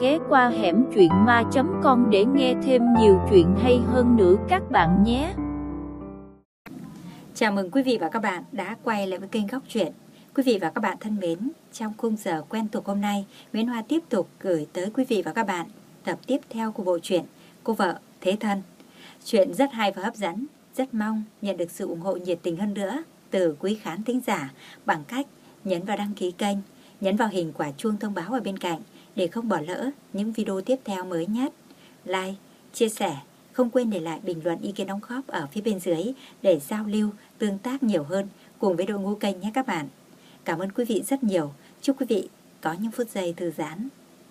ghé qua hẻm truyện ma.com để nghe thêm nhiều chuyện hay hơn nữa các bạn nhé. Chào mừng quý vị và các bạn đã quay lại với kênh Góc Truyện. Quý vị và các bạn thân mến, trong khung giờ quen thuộc hôm nay, Nguyễn Hoa tiếp tục gửi tới quý vị và các bạn tập tiếp theo của bộ truyện Cô Vợ Thế Thân. Chuyện rất hay và hấp dẫn, rất mong nhận được sự ủng hộ nhiệt tình hơn nữa từ quý khán thính giả bằng cách nhấn vào đăng ký kênh, nhấn vào hình quả chuông thông báo ở bên cạnh để không bỏ lỡ những video tiếp theo mới nhất. Like, chia sẻ, không quên để lại bình luận ý kiến đóng góp ở phía bên dưới để giao lưu, tương tác nhiều hơn cùng với đội ngũ kênh nhé các bạn. Cảm ơn quý vị rất nhiều. Chúc quý vị có những phút giây thư giãn.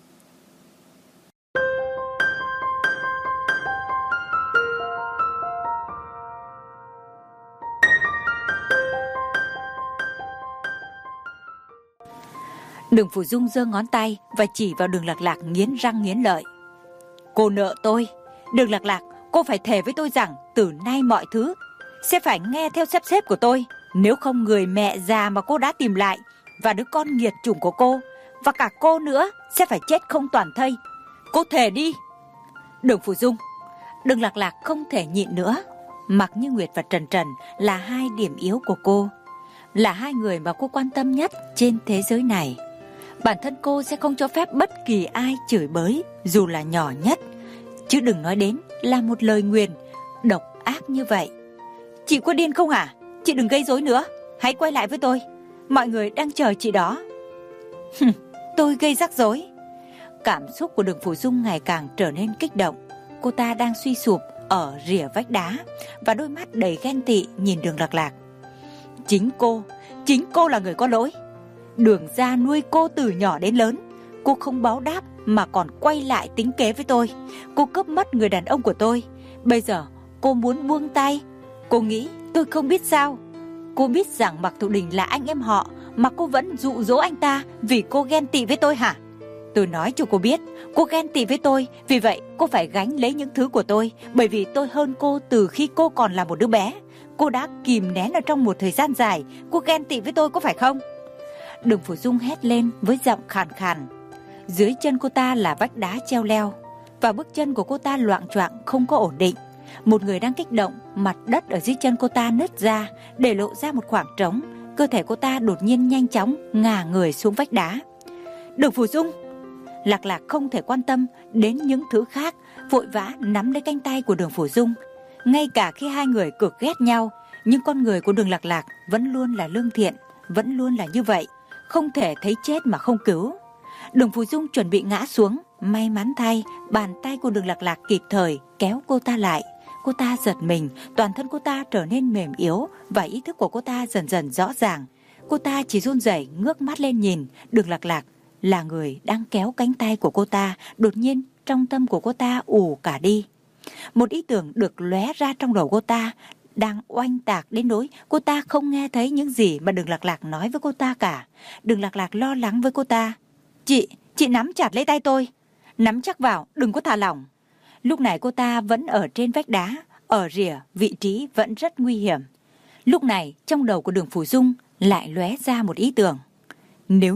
Đường Phủ Dung giơ ngón tay và chỉ vào Đường Lạc Lạc nghiến răng nghiến lợi. Cô nợ tôi. Đường Lạc Lạc, cô phải thề với tôi rằng từ nay mọi thứ sẽ phải nghe theo sắp xếp của tôi. Nếu không, người mẹ già mà cô đã tìm lại và đứa con nghiệt chủng của cô và cả cô nữa sẽ phải chết không toàn thây. Cô thề đi. Đường Phủ Dung. Đường Lạc Lạc không thể nhịn nữa. Mặc Như Nguyệt và Trần Trần là hai điểm yếu của cô, là hai người mà cô quan tâm nhất trên thế giới này. Bản thân cô sẽ không cho phép bất kỳ ai chửi bới, dù là nhỏ nhất, chứ đừng nói đến là một lời nguyền độc ác như vậy. Chị có điên không hả? Chị đừng gây rối nữa, hãy quay lại với tôi. Mọi người đang chờ chị đó. Tôi gây rắc rối. Cảm xúc của Đường Phủ Dung ngày càng trở nên kích động. Cô ta đang suy sụp ở rìa vách đá và đôi mắt đầy ghen tị nhìn Đường Lạc Lạc. Chính cô là người có lỗi. Đường gia nuôi cô từ nhỏ đến lớn, cô không báo đáp mà còn quay lại tính kế với tôi. Cô cướp mất người đàn ông của tôi. Bây giờ cô muốn buông tay. Cô nghĩ tôi không biết sao? Cô biết rằng Mạc Thụ Đình là anh em họ mà cô vẫn dụ dỗ anh ta vì cô ghen tị với tôi hả? Tôi nói cho cô biết, cô ghen tị với tôi, vì vậy cô phải gánh lấy những thứ của tôi, bởi vì tôi hơn cô từ khi cô còn là một đứa bé. Cô đã kìm nén ở trong một thời gian dài. Cô ghen tị với tôi có phải không? Đường Phủ Dung hét lên với giọng khàn khàn. Dưới chân cô ta là vách đá treo leo và bước chân của cô ta loạng choạng không có ổn định. Một người đang kích động, mặt đất ở dưới chân cô ta nứt ra để lộ ra một khoảng trống. Cơ thể cô ta đột nhiên nhanh chóng ngả người xuống vách đá. Đường Phủ Dung. Lạc Lạc không thể quan tâm đến những thứ khác, vội vã nắm lấy cánh tay của Đường Phủ Dung. Ngay cả khi hai người cực ghét nhau, nhưng con người của Đường Lạc Lạc vẫn luôn là lương thiện, vẫn luôn là như vậy, không thể thấy chết mà không cứu. Đường Phủ Dung chuẩn bị ngã xuống, may mắn thay, bàn tay của Đường Lạc Lạc kịp thời kéo cô ta lại. Cô ta giật mình, toàn thân cô ta trở nên mềm yếu và ý thức của cô ta dần dần rõ ràng. Cô ta chỉ run rẩy ngước mắt lên nhìn Đường Lạc Lạc là người đang kéo cánh tay của cô ta. Đột nhiên trong tâm của cô ta ù cả đi. Một ý tưởng được lóe ra trong đầu cô ta, đang oanh tạc đến nỗi cô ta không nghe thấy những gì mà Đường Lạc Lạc nói với cô ta cả. Đường Lạc Lạc lo lắng với cô ta. Chị nắm chặt lấy tay tôi. Nắm chắc vào, đừng có thả lỏng. Lúc này cô ta vẫn ở trên vách đá, ở rìa, vị trí vẫn rất nguy hiểm. Lúc này trong đầu của Đường Phủ Dung lại lóe ra một ý tưởng. Nếu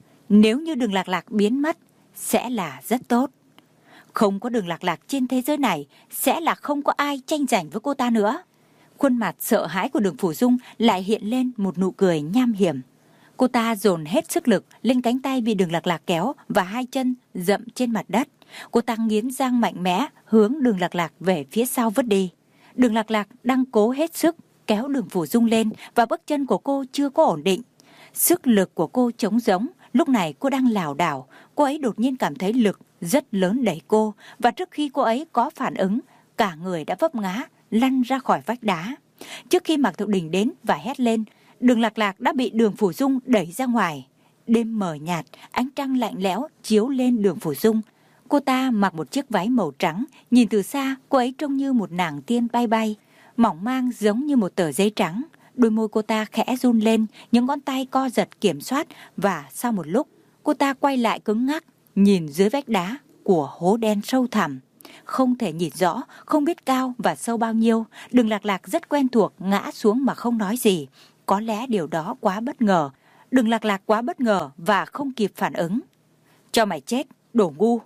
như Đường Lạc Lạc biến mất sẽ là rất tốt. Không có Đường Lạc Lạc trên thế giới này sẽ là không có ai tranh giành với cô ta nữa. Khuôn mặt sợ hãi của Đường Phủ Dung lại hiện lên một nụ cười nham hiểm. Cô ta dồn hết sức lực lên cánh tay bị Đường Lạc Lạc kéo và hai chân dậm trên mặt đất. Cô ta nghiến răng mạnh mẽ hướng Đường Lạc Lạc về phía sau vứt đi. Đường Lạc Lạc đang cố hết sức kéo Đường Phủ Dung lên và bước chân của cô chưa có ổn định. Sức lực của cô trống rỗng. Lúc này cô đang lảo đảo. Cô ấy đột nhiên cảm thấy lực rất lớn đẩy cô, và trước khi cô ấy có phản ứng, cả người đã vấp ngã lăn ra khỏi vách đá. Trước khi Mạc Thụ Đình đến và hét lên, Đường Lạc Lạc đã bị Đường Phủ Dung đẩy ra ngoài. Đêm mờ nhạt, ánh trăng lạnh lẽo chiếu lên Đường Phủ Dung. Cô ta mặc một chiếc váy màu trắng, nhìn từ xa cô ấy trông như một nàng tiên bay bay, mỏng mang giống như một tờ giấy trắng. Đôi môi cô ta khẽ run lên, những ngón tay co giật kiểm soát, và sau một lúc cô ta quay lại cứng ngắc, nhìn dưới vách đá của hố đen sâu thẳm. Không thể nhìn rõ, không biết cao và sâu bao nhiêu. Đường Lạc Lạc rất quen thuộc, ngã xuống mà không nói gì. Có lẽ điều đó quá bất ngờ. Đường Lạc Lạc quá bất ngờ và không kịp phản ứng. Cho mày chết, đồ ngu.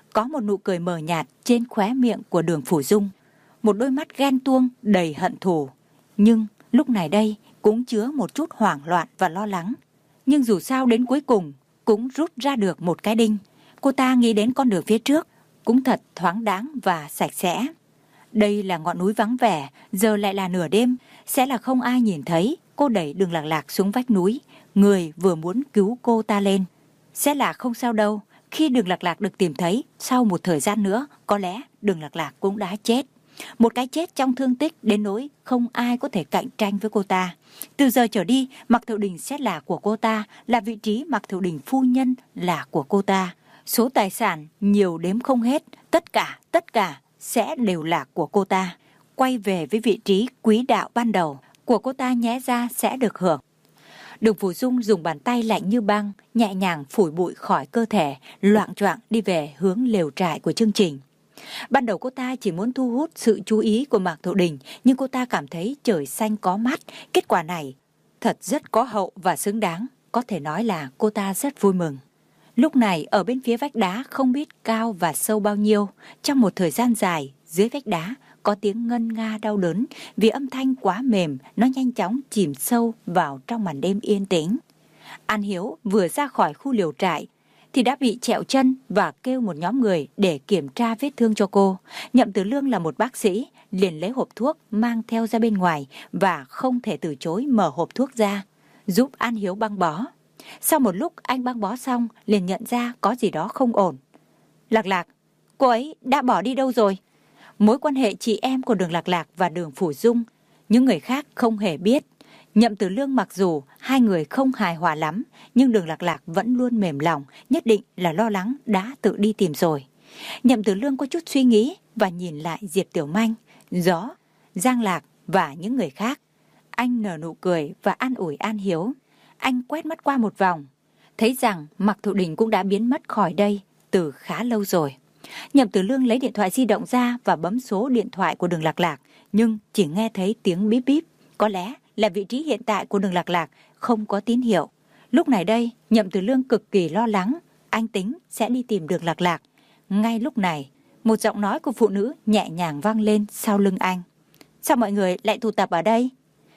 có một nụ cười mờ nhạt trên khóe miệng của Đường Phủ Dung, một đôi mắt ghen tuông đầy hận thù. Nhưng lúc này đây cũng chứa một chút hoảng loạn và lo lắng. Nhưng dù sao đến cuối cùng cũng rút ra được một cái đinh. Cô ta nghĩ đến con đường phía trước cũng thật thoáng đáng và sạch sẽ. Đây là ngọn núi vắng vẻ, giờ lại là nửa đêm, sẽ là không ai nhìn thấy. Cô đẩy Đường Lạc Lạc xuống vách núi, người vừa muốn cứu cô ta lên. Sẽ là không sao đâu, khi Đường Lạc Lạc được tìm thấy, sau một thời gian nữa, có lẽ Đường Lạc Lạc cũng đã chết. Một cái chết trong thương tích đến nỗi không ai có thể cạnh tranh với cô ta. Từ giờ trở đi, Mạc Thiệu Đình sẽ là của cô ta, là vị trí Mạc Thiệu Đình phu nhân là của cô ta. Số tài sản nhiều đếm không hết, tất cả sẽ đều là của cô ta. Quay về với vị trí quý đạo ban đầu của cô ta nhẽ ra sẽ được hưởng. Đường Phủ Dung dùng bàn tay lạnh như băng, nhẹ nhàng phủi bụi khỏi cơ thể, loạng choạng đi về hướng lều trại của chương trình. Ban đầu cô ta chỉ muốn thu hút sự chú ý của Mạc Thiệu Đình, nhưng cô ta cảm thấy trời xanh có mắt. Kết quả này thật rất có hậu và xứng đáng, có thể nói là cô ta rất vui mừng. Lúc này ở bên phía vách đá không biết cao và sâu bao nhiêu, trong một thời gian dài dưới vách đá có tiếng ngân nga đau đớn vì âm thanh quá mềm, nó nhanh chóng chìm sâu vào trong màn đêm yên tĩnh. An Hiếu vừa ra khỏi khu liều trại thì đã bị trẹo chân và kêu một nhóm người để kiểm tra vết thương cho cô. Nhậm Tử Lương là một bác sĩ, liền lấy hộp thuốc mang theo ra bên ngoài và không thể từ chối mở hộp thuốc ra, giúp An Hiếu băng bó. Sau một lúc anh băng bó xong liền nhận ra có gì đó không ổn. Lạc Lạc, cô ấy đã bỏ đi đâu rồi? Mối quan hệ chị em của Đường Lạc Lạc và Đường Phủ Dung, những người khác không hề biết. Nhậm Tử Lương mặc dù hai người không hài hòa lắm, nhưng Đường Lạc Lạc vẫn luôn mềm lòng, nhất định là lo lắng đã tự đi tìm rồi. Nhậm Tử Lương có chút suy nghĩ và nhìn lại Diệp Tiểu Manh, Gió, Giang Lạc và những người khác. Anh nở nụ cười và an ủi An Hiếu. Anh quét mắt qua một vòng, thấy rằng Mạc Thiệu Đình cũng đã biến mất khỏi đây từ khá lâu rồi. Nhậm Tử Lương lấy điện thoại di động ra và bấm số điện thoại của Đường Lạc Lạc, nhưng chỉ nghe thấy tiếng bíp bíp. Có lẽ là vị trí hiện tại của Đường Lạc Lạc không có tín hiệu. Lúc này đây, Nhậm Tử Lương cực kỳ lo lắng. Anh tính sẽ đi tìm Đường Lạc Lạc. Ngay lúc này, một giọng nói của phụ nữ nhẹ nhàng vang lên sau lưng anh. Sao mọi người lại tụ tập ở đây?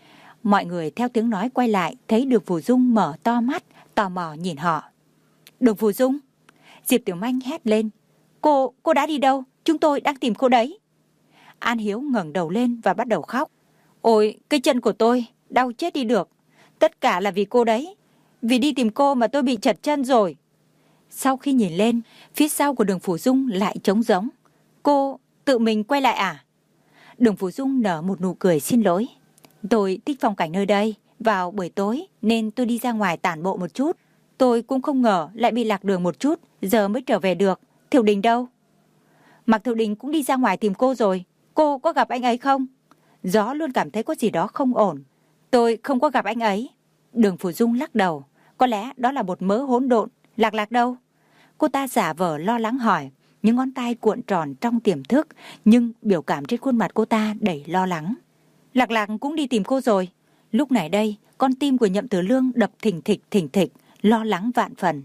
Mọi người theo tiếng nói quay lại, thấy Đường Phủ Dung mở to mắt, tò mò nhìn họ. Đường Phủ Dung? Diệp Tiểu Manh hét lên. Cô đã đi đâu? Chúng tôi đang tìm cô đấy. An Hiếu ngẩng đầu lên và bắt đầu khóc. Ôi, cái chân của tôi, đau chết đi được. Tất cả là vì cô đấy. Vì đi tìm cô mà tôi bị trật chân rồi. Sau khi nhìn lên, phía sau của Đường Phủ Dung lại trống rỗng. Cô tự mình quay lại à? Đường Phủ Dung nở một nụ cười xin lỗi. Tôi thích phong cảnh nơi đây, vào buổi tối nên tôi đi ra ngoài tản bộ một chút. Tôi cũng không ngờ lại bị lạc đường một chút, giờ mới trở về được. Thiệu Đình đâu? Mạc Thiệu Đình cũng đi ra ngoài tìm cô rồi. Cô có gặp anh ấy không? Gió luôn cảm thấy có gì đó không ổn. Tôi không có gặp anh ấy. Đường Phủ Dung lắc đầu. Có lẽ đó là một mớ hỗn độn. Lạc Lạc đâu? Cô ta giả vờ lo lắng hỏi, những ngón tay cuộn tròn trong tiềm thức, nhưng biểu cảm trên khuôn mặt cô ta đầy lo lắng. Lạc Lạc cũng đi tìm cô rồi. Lúc này đây, con tim của Nhậm Tử Lương đập thình thịch, lo lắng vạn phần.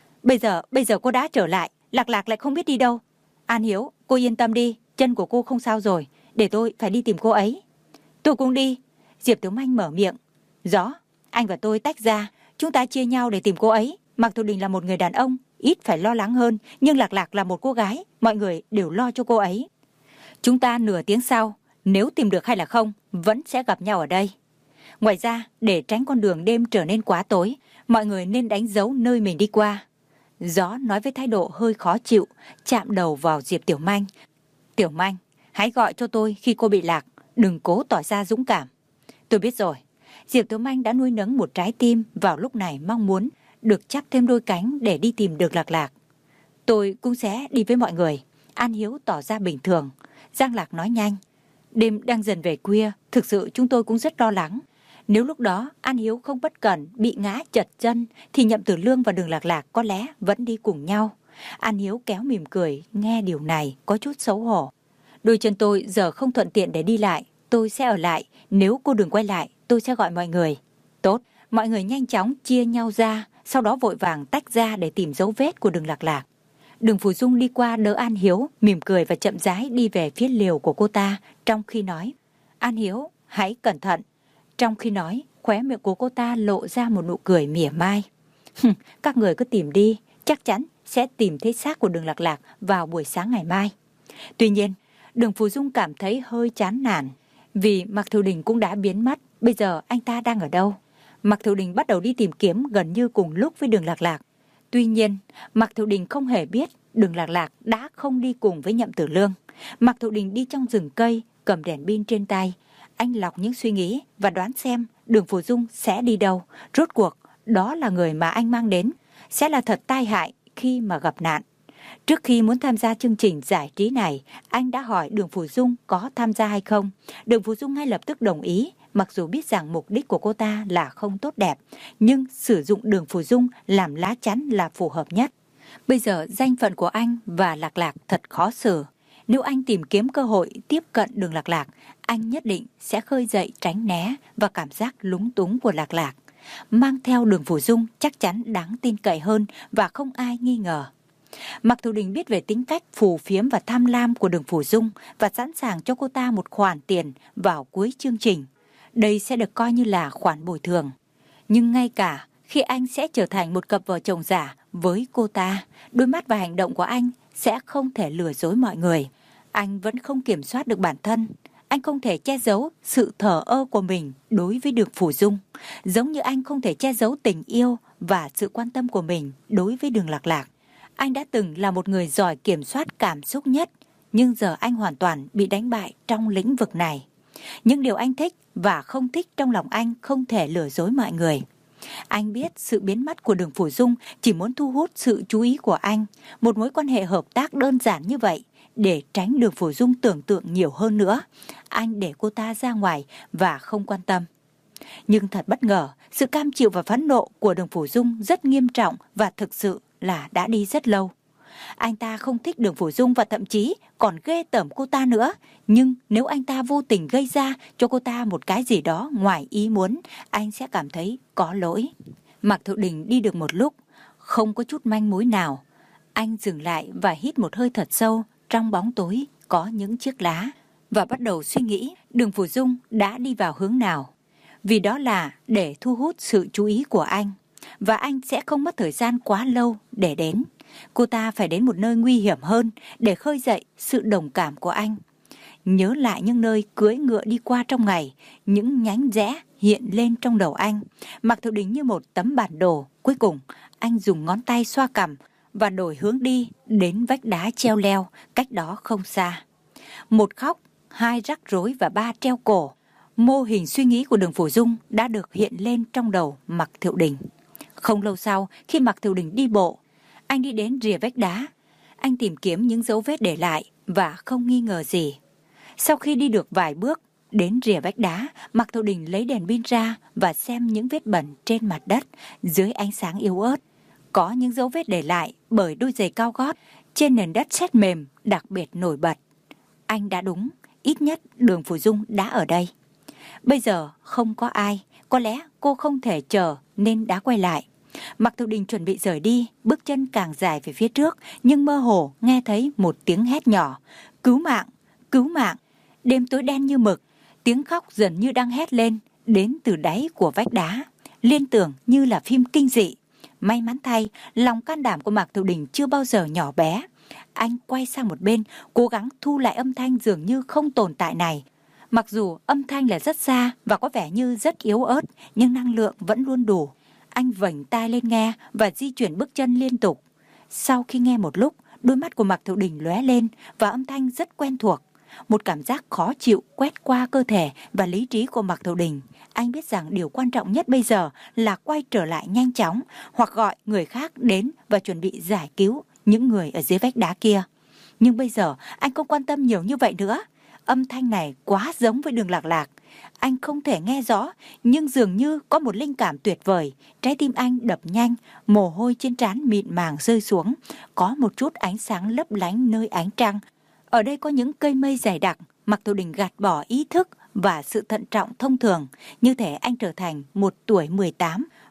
Bây giờ cô đã trở lại, Lạc Lạc lại không biết đi đâu. An Hiếu, cô yên tâm đi, chân của cô không sao rồi, để tôi phải đi tìm cô ấy. Tôi cũng đi. Diệp Tiểu Manh mở miệng. Gió, anh và tôi tách ra, chúng ta chia nhau để tìm cô ấy. Mạc Thiệu Đình là một người đàn ông, ít phải lo lắng hơn, nhưng Lạc Lạc là một cô gái, mọi người đều lo cho cô ấy. Chúng ta nửa tiếng sau, nếu tìm được hay là không, vẫn sẽ gặp nhau ở đây. Ngoài ra, để tránh con đường đêm trở nên quá tối, mọi người nên đánh dấu nơi mình đi qua. Gió nói với thái độ hơi khó chịu, chạm đầu vào Diệp Tiểu Manh. Tiểu Manh, hãy gọi cho tôi khi cô bị lạc, đừng cố tỏ ra dũng cảm. Tôi biết rồi. Diệp Tiểu Manh đã nuôi nấng một trái tim vào lúc này mong muốn được chắp thêm đôi cánh để đi tìm được Lạc Lạc. Tôi cũng sẽ đi với mọi người. An Hiếu tỏ ra bình thường. Giang Lạc nói nhanh. Đêm đang dần về khuya, thực sự chúng tôi cũng rất lo lắng. Nếu lúc đó An Hiếu không bất cẩn bị ngã chật chân thì Nhậm Tử Lương và Đường Lạc Lạc có lẽ vẫn đi cùng nhau. An Hiếu kéo mỉm cười, nghe điều này có chút xấu hổ. Đôi chân tôi giờ không thuận tiện để đi lại, tôi sẽ ở lại. Nếu cô đừng quay lại, tôi sẽ gọi mọi người. Tốt, mọi người nhanh chóng chia nhau ra, sau đó vội vàng tách ra để tìm dấu vết của Đường Lạc Lạc. Đường Phù Dung đi qua đỡ An Hiếu, mỉm cười và chậm rãi đi về phía liều của cô ta, trong khi nói: An Hiếu, hãy cẩn thận. Trong khi nói, khóe miệng của cô ta lộ ra một nụ cười mỉa mai. Các người cứ tìm đi, chắc chắn sẽ tìm thấy xác của Đường Lạc Lạc vào buổi sáng ngày mai. Tuy nhiên, Đường Phù Dung cảm thấy hơi chán nản, vì Mạc Thiều Đình cũng đã biến mất. Bây giờ anh ta đang ở đâu? Mạc Thiều Đình bắt đầu đi tìm kiếm gần như cùng lúc với Đường Lạc Lạc. Tuy nhiên, Mạc Thiều Đình không hề biết Đường Lạc Lạc đã không đi cùng với Nhậm Tử Lương. Mạc Thiều Đình đi trong rừng cây, cầm đèn pin trên tay. Anh lọc những suy nghĩ và đoán xem Đường Phù Dung sẽ đi đâu. Rốt cuộc, đó là người mà anh mang đến sẽ là thật tai hại khi mà gặp nạn. Trước khi muốn tham gia chương trình giải trí này, anh đã hỏi Đường Phù Dung có tham gia hay không. Đường Phù Dung ngay lập tức đồng ý, mặc dù biết rằng mục đích của cô ta là không tốt đẹp, nhưng sử dụng Đường Phù Dung làm lá chắn là phù hợp nhất. Bây giờ danh phận của anh và Lạc Lạc thật khó xử. Nếu anh tìm kiếm cơ hội tiếp cận Đường Lạc Lạc, anh nhất định sẽ khơi dậy tránh né và cảm giác lúng túng của Lạc Lạc. Mang theo Đường Phù Dung chắc chắn đáng tin cậy hơn và không ai nghi ngờ. Mạc Thiều Đình biết về tính cách phù phiếm và tham lam của Đường Phù Dung và sẵn sàng cho cô ta một khoản tiền vào cuối chương trình. Đây sẽ được coi như là khoản bồi thường. Nhưng ngay cả khi anh sẽ trở thành một cặp vợ chồng giả với cô ta, đôi mắt và hành động của anh sẽ không thể lừa dối mọi người. Anh vẫn không kiểm soát được bản thân. Anh không thể che giấu sự thờ ơ của mình đối với Đường Phù Dung, giống như anh không thể che giấu tình yêu và sự quan tâm của mình đối với Đường Lạc Lạc. Anh đã từng là một người giỏi kiểm soát cảm xúc nhất, nhưng giờ anh hoàn toàn bị đánh bại trong lĩnh vực này. Những điều anh thích và không thích trong lòng anh không thể lừa dối mọi người. Anh biết sự biến mất của Đường Phù Dung chỉ muốn thu hút sự chú ý của anh. Một mối quan hệ hợp tác đơn giản như vậy, để tránh Đường Phù Dung tưởng tượng nhiều hơn nữa, anh để cô ta ra ngoài và không quan tâm. Nhưng thật bất ngờ, sự cam chịu và phẫn nộ của Đường Phù Dung rất nghiêm trọng và thực sự là đã đi rất lâu. Anh ta không thích Đường Phù Dung và thậm chí còn ghê tởm cô ta nữa. Nhưng nếu anh ta vô tình gây ra cho cô ta một cái gì đó ngoài ý muốn, anh sẽ cảm thấy có lỗi. Mạc Thiệu Đình đi được một lúc, không có chút manh mối nào. Anh dừng lại và hít một hơi thật sâu. Trong bóng tối có những chiếc lá và bắt đầu suy nghĩ Đường Phù Dung đã đi vào hướng nào. Vì đó là để thu hút sự chú ý của anh, và anh sẽ không mất thời gian quá lâu để đến. Cô ta phải đến một nơi nguy hiểm hơn để khơi dậy sự đồng cảm của anh. Nhớ lại những nơi cưỡi ngựa đi qua trong ngày, những nhánh rẽ hiện lên trong đầu anh. Mạc Thiệu Đình như một tấm bản đồ. Cuối cùng anh dùng ngón tay xoa cằm và đổi hướng đi đến vách đá treo leo cách đó không xa. 1 khóc, 2 rắc rối và 3 treo cổ. Mô hình suy nghĩ của Đường Phù Dung đã được hiện lên trong đầu Mạc Thiệu Đình. Không lâu sau, khi Mạc Thiệu Đình đi bộ, anh đi đến rìa vách đá. Anh tìm kiếm những dấu vết để lại và không nghi ngờ gì. Sau khi đi được vài bước đến rìa vách đá, Mạc Thiệu Đình lấy đèn pin ra và xem những vết bẩn trên mặt đất dưới ánh sáng yếu ớt. Có những dấu vết để lại bởi đôi giày cao gót trên nền đất sét mềm đặc biệt nổi bật. Anh đã đúng, ít nhất Đường Phù Dung đã ở đây. Bây giờ không có ai, có lẽ cô không thể chờ nên đã quay lại. Mạc Thiệu Đình chuẩn bị rời đi, bước chân càng dài về phía trước, nhưng mơ hồ nghe thấy một tiếng hét nhỏ. Cứu mạng, cứu mạng. Đêm tối đen như mực, tiếng khóc dần như đang hét lên, đến từ đáy của vách đá. Liên tưởng như là phim kinh dị. May mắn thay, lòng can đảm của Mạc Thiệu Đình chưa bao giờ nhỏ bé. Anh quay sang một bên, cố gắng thu lại âm thanh dường như không tồn tại này. Mặc dù âm thanh là rất xa và có vẻ như rất yếu ớt, nhưng năng lượng vẫn luôn đủ. Anh vểnh tai lên nghe và di chuyển bước chân liên tục. Sau khi nghe một lúc, đôi mắt của Mạc Thiệu Đình lóe lên và âm thanh rất quen thuộc. Một cảm giác khó chịu quét qua cơ thể và lý trí của Mạc Thiệu Đình. Anh biết rằng điều quan trọng nhất bây giờ là quay trở lại nhanh chóng hoặc gọi người khác đến và chuẩn bị giải cứu những người ở dưới vách đá kia. Nhưng bây giờ anh không quan tâm nhiều như vậy nữa. Âm thanh này quá giống với Đường Lạc Lạc. Anh không thể nghe rõ, nhưng dường như có một linh cảm tuyệt vời. Trái tim anh đập nhanh, mồ hôi trên trán mịn màng rơi xuống. Có một chút ánh sáng lấp lánh nơi ánh trăng. Ở đây có những cây mây dày đặc. Mạc Thiệu Đình gạt bỏ ý thức và sự thận trọng thông thường. Như thể anh trở thành một tuổi 18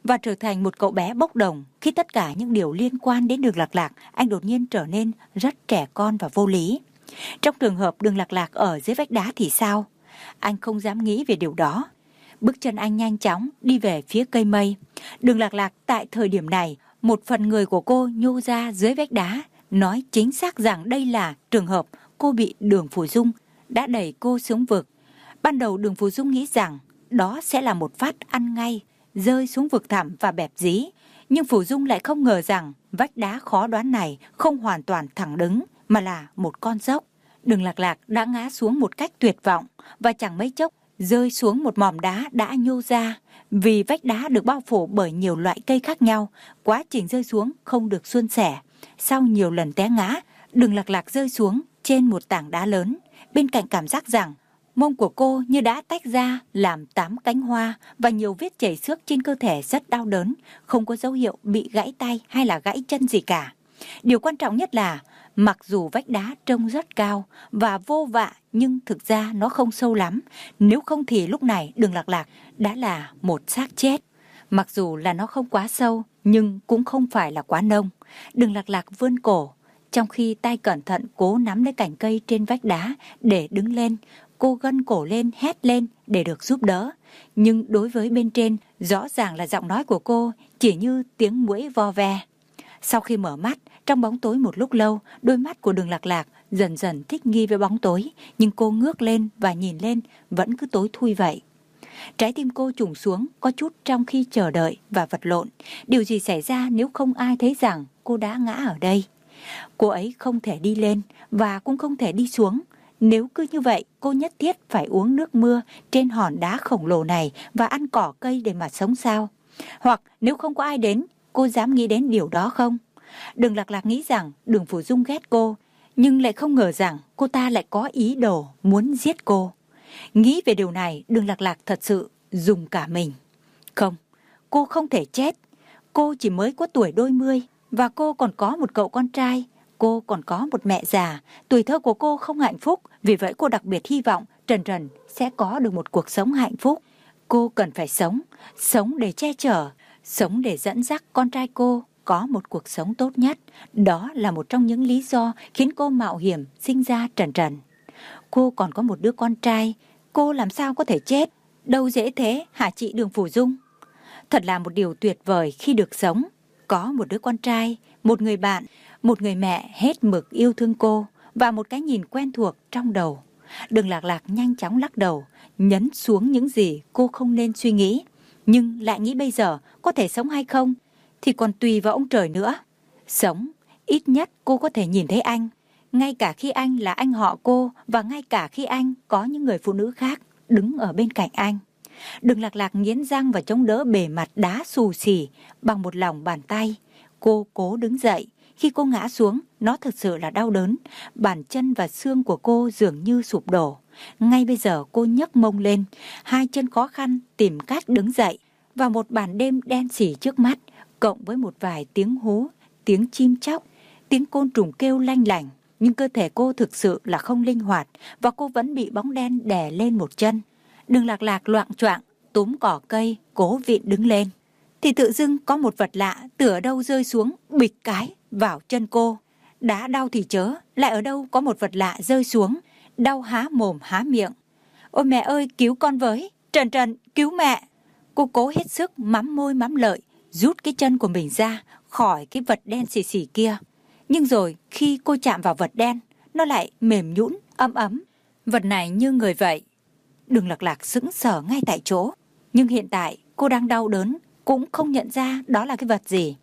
và trở thành một cậu bé bốc đồng khi tất cả những điều liên quan đến Đường Lạc Lạc, anh đột nhiên trở nên rất trẻ con và vô lý. Trong trường hợp Đường Lạc Lạc ở dưới vách đá thì sao? Anh không dám nghĩ về điều đó. Bước chân anh nhanh chóng đi về phía cây mây. Đường Lạc Lạc tại thời điểm này, một phần người của cô nhô ra dưới vách đá, nói chính xác rằng đây là trường hợp cô bị Đường Phù Dung đã đẩy cô xuống vực. Ban đầu Đường Phù Dung nghĩ rằng đó sẽ là một phát ăn ngay, rơi xuống vực thẳm và bẹp dí. Nhưng Phù Dung lại không ngờ rằng vách đá khó đoán này không hoàn toàn thẳng đứng mà là một con dốc. Đường Lạc Lạc đã ngã xuống một cách tuyệt vọng và chẳng mấy chốc rơi xuống một mỏm đá đã nhô ra. Vì vách đá được bao phủ bởi nhiều loại cây khác nhau, quá trình rơi xuống không được suôn sẻ. Sau nhiều lần té ngã, Đường Lạc Lạc rơi xuống trên một tảng đá lớn. Bên cạnh cảm giác rằng mông của cô như đã tách ra làm 8 cánh hoa và nhiều vết chảy xước trên cơ thể rất đau đớn, không có dấu hiệu bị gãy tay hay là gãy chân gì cả. Điều quan trọng nhất là mặc dù vách đá trông rất cao và vô vạ nhưng thực ra nó không sâu lắm. Nếu không thì lúc này Đường Lạc Lạc đã là một xác chết. Mặc dù là nó không quá sâu nhưng cũng không phải là quá nông. Đường Lạc Lạc vươn cổ, trong khi tay cẩn thận cố nắm lấy cành cây trên vách đá để đứng lên. Cô gân cổ lên hét lên để được giúp đỡ. Nhưng đối với bên trên, rõ ràng là giọng nói của cô chỉ như tiếng muỗi vo ve. Sau khi mở mắt, trong bóng tối một lúc lâu, đôi mắt của Đường Lạc Lạc dần dần thích nghi với bóng tối. Nhưng cô ngước lên và nhìn lên vẫn cứ tối thui vậy. Trái tim cô trùng xuống có chút trong khi chờ đợi và vật lộn. Điều gì xảy ra nếu không ai thấy rằng cô đã ngã ở đây? Cô ấy không thể đi lên và cũng không thể đi xuống. Nếu cứ như vậy, cô nhất thiết phải uống nước mưa trên hòn đá khổng lồ này và ăn cỏ cây để mà sống sao? Hoặc nếu không có ai đến, cô dám nghĩ đến điều đó không? Đường Lạc Lạc nghĩ rằng Đường Phù Dung ghét cô, nhưng lại không ngờ rằng cô ta lại có ý đồ muốn giết cô. Nghĩ về điều này, Đường Lạc Lạc thật sự dùng cả mình. Không, cô không thể chết. Cô chỉ mới có tuổi đôi mươi và cô còn có một cậu con trai. Cô còn có một mẹ già. Tuổi thơ của cô không hạnh phúc, vì vậy cô đặc biệt hy vọng Trần Trần sẽ có được một cuộc sống hạnh phúc. Cô cần phải sống, sống để che chở, sống để dẫn dắt con trai cô có một cuộc sống tốt nhất. Đó là một trong những lý do khiến cô mạo hiểm sinh ra Trần Trần. Cô còn có một đứa con trai, cô làm sao có thể chết? Đâu dễ thế hả chị Đường Phù Dung? Thật là một điều tuyệt vời khi được sống. Có một đứa con trai, một người bạn, một người mẹ hết mực yêu thương cô và một cái nhìn quen thuộc trong đầu. Đường Lạc Lạc nhanh chóng lắc đầu, nhấn xuống những gì cô không nên suy nghĩ. Nhưng lại nghĩ bây giờ có thể sống hay không thì còn tùy vào ông trời nữa. Sống, ít nhất cô có thể nhìn thấy anh. Ngay cả khi anh là anh họ cô và ngay cả khi anh có những người phụ nữ khác đứng ở bên cạnh anh. Đường Lạc Lạc nghiến răng và chống đỡ bề mặt đá xù xì bằng một lòng bàn tay. Cô cố đứng dậy. Khi cô ngã xuống, nó thực sự là đau đớn. Bàn chân và xương của cô dường như sụp đổ. Ngay bây giờ cô nhấc mông lên, hai chân khó khăn tìm cách đứng dậy. Và một màn đêm đen sì trước mắt, cộng với một vài tiếng hú, tiếng chim chóc, tiếng côn trùng kêu lanh lảnh. Nhưng cơ thể cô thực sự là không linh hoạt và cô vẫn bị bóng đen đè lên một chân. Đường Lạc Lạc loạng choạng túm cỏ cây, cố vịn đứng lên. Thì tự dưng có một vật lạ từ ở đâu rơi xuống bịch cái vào chân cô. Đã đau thì chớ, lại ở đâu có một vật lạ rơi xuống, đau há mồm há miệng. Ôi mẹ ơi, cứu con với, Trần Trần, cứu mẹ. Cô cố hết sức mắm môi mắm lợi, rút cái chân của mình ra khỏi cái vật đen xì xì kia. Nhưng rồi khi cô chạm vào vật đen, nó lại mềm nhũn, ấm ấm. Vật này như người vậy. Đường Lạc Lạc sững sờ ngay tại chỗ. Nhưng hiện tại cô đang đau đớn, cũng không nhận ra đó là cái vật gì.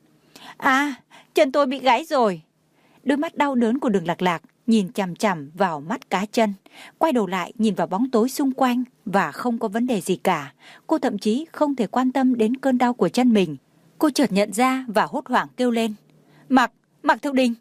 À, chân tôi bị gãy rồi. Đôi mắt đau đớn của Đường Lạc Lạc nhìn chằm chằm vào mắt cá chân. Quay đầu lại nhìn vào bóng tối xung quanh và không có vấn đề gì cả. Cô thậm chí không thể quan tâm đến cơn đau của chân mình. Cô chợt nhận ra và hốt hoảng kêu lên. Mạc Thiệu Đình.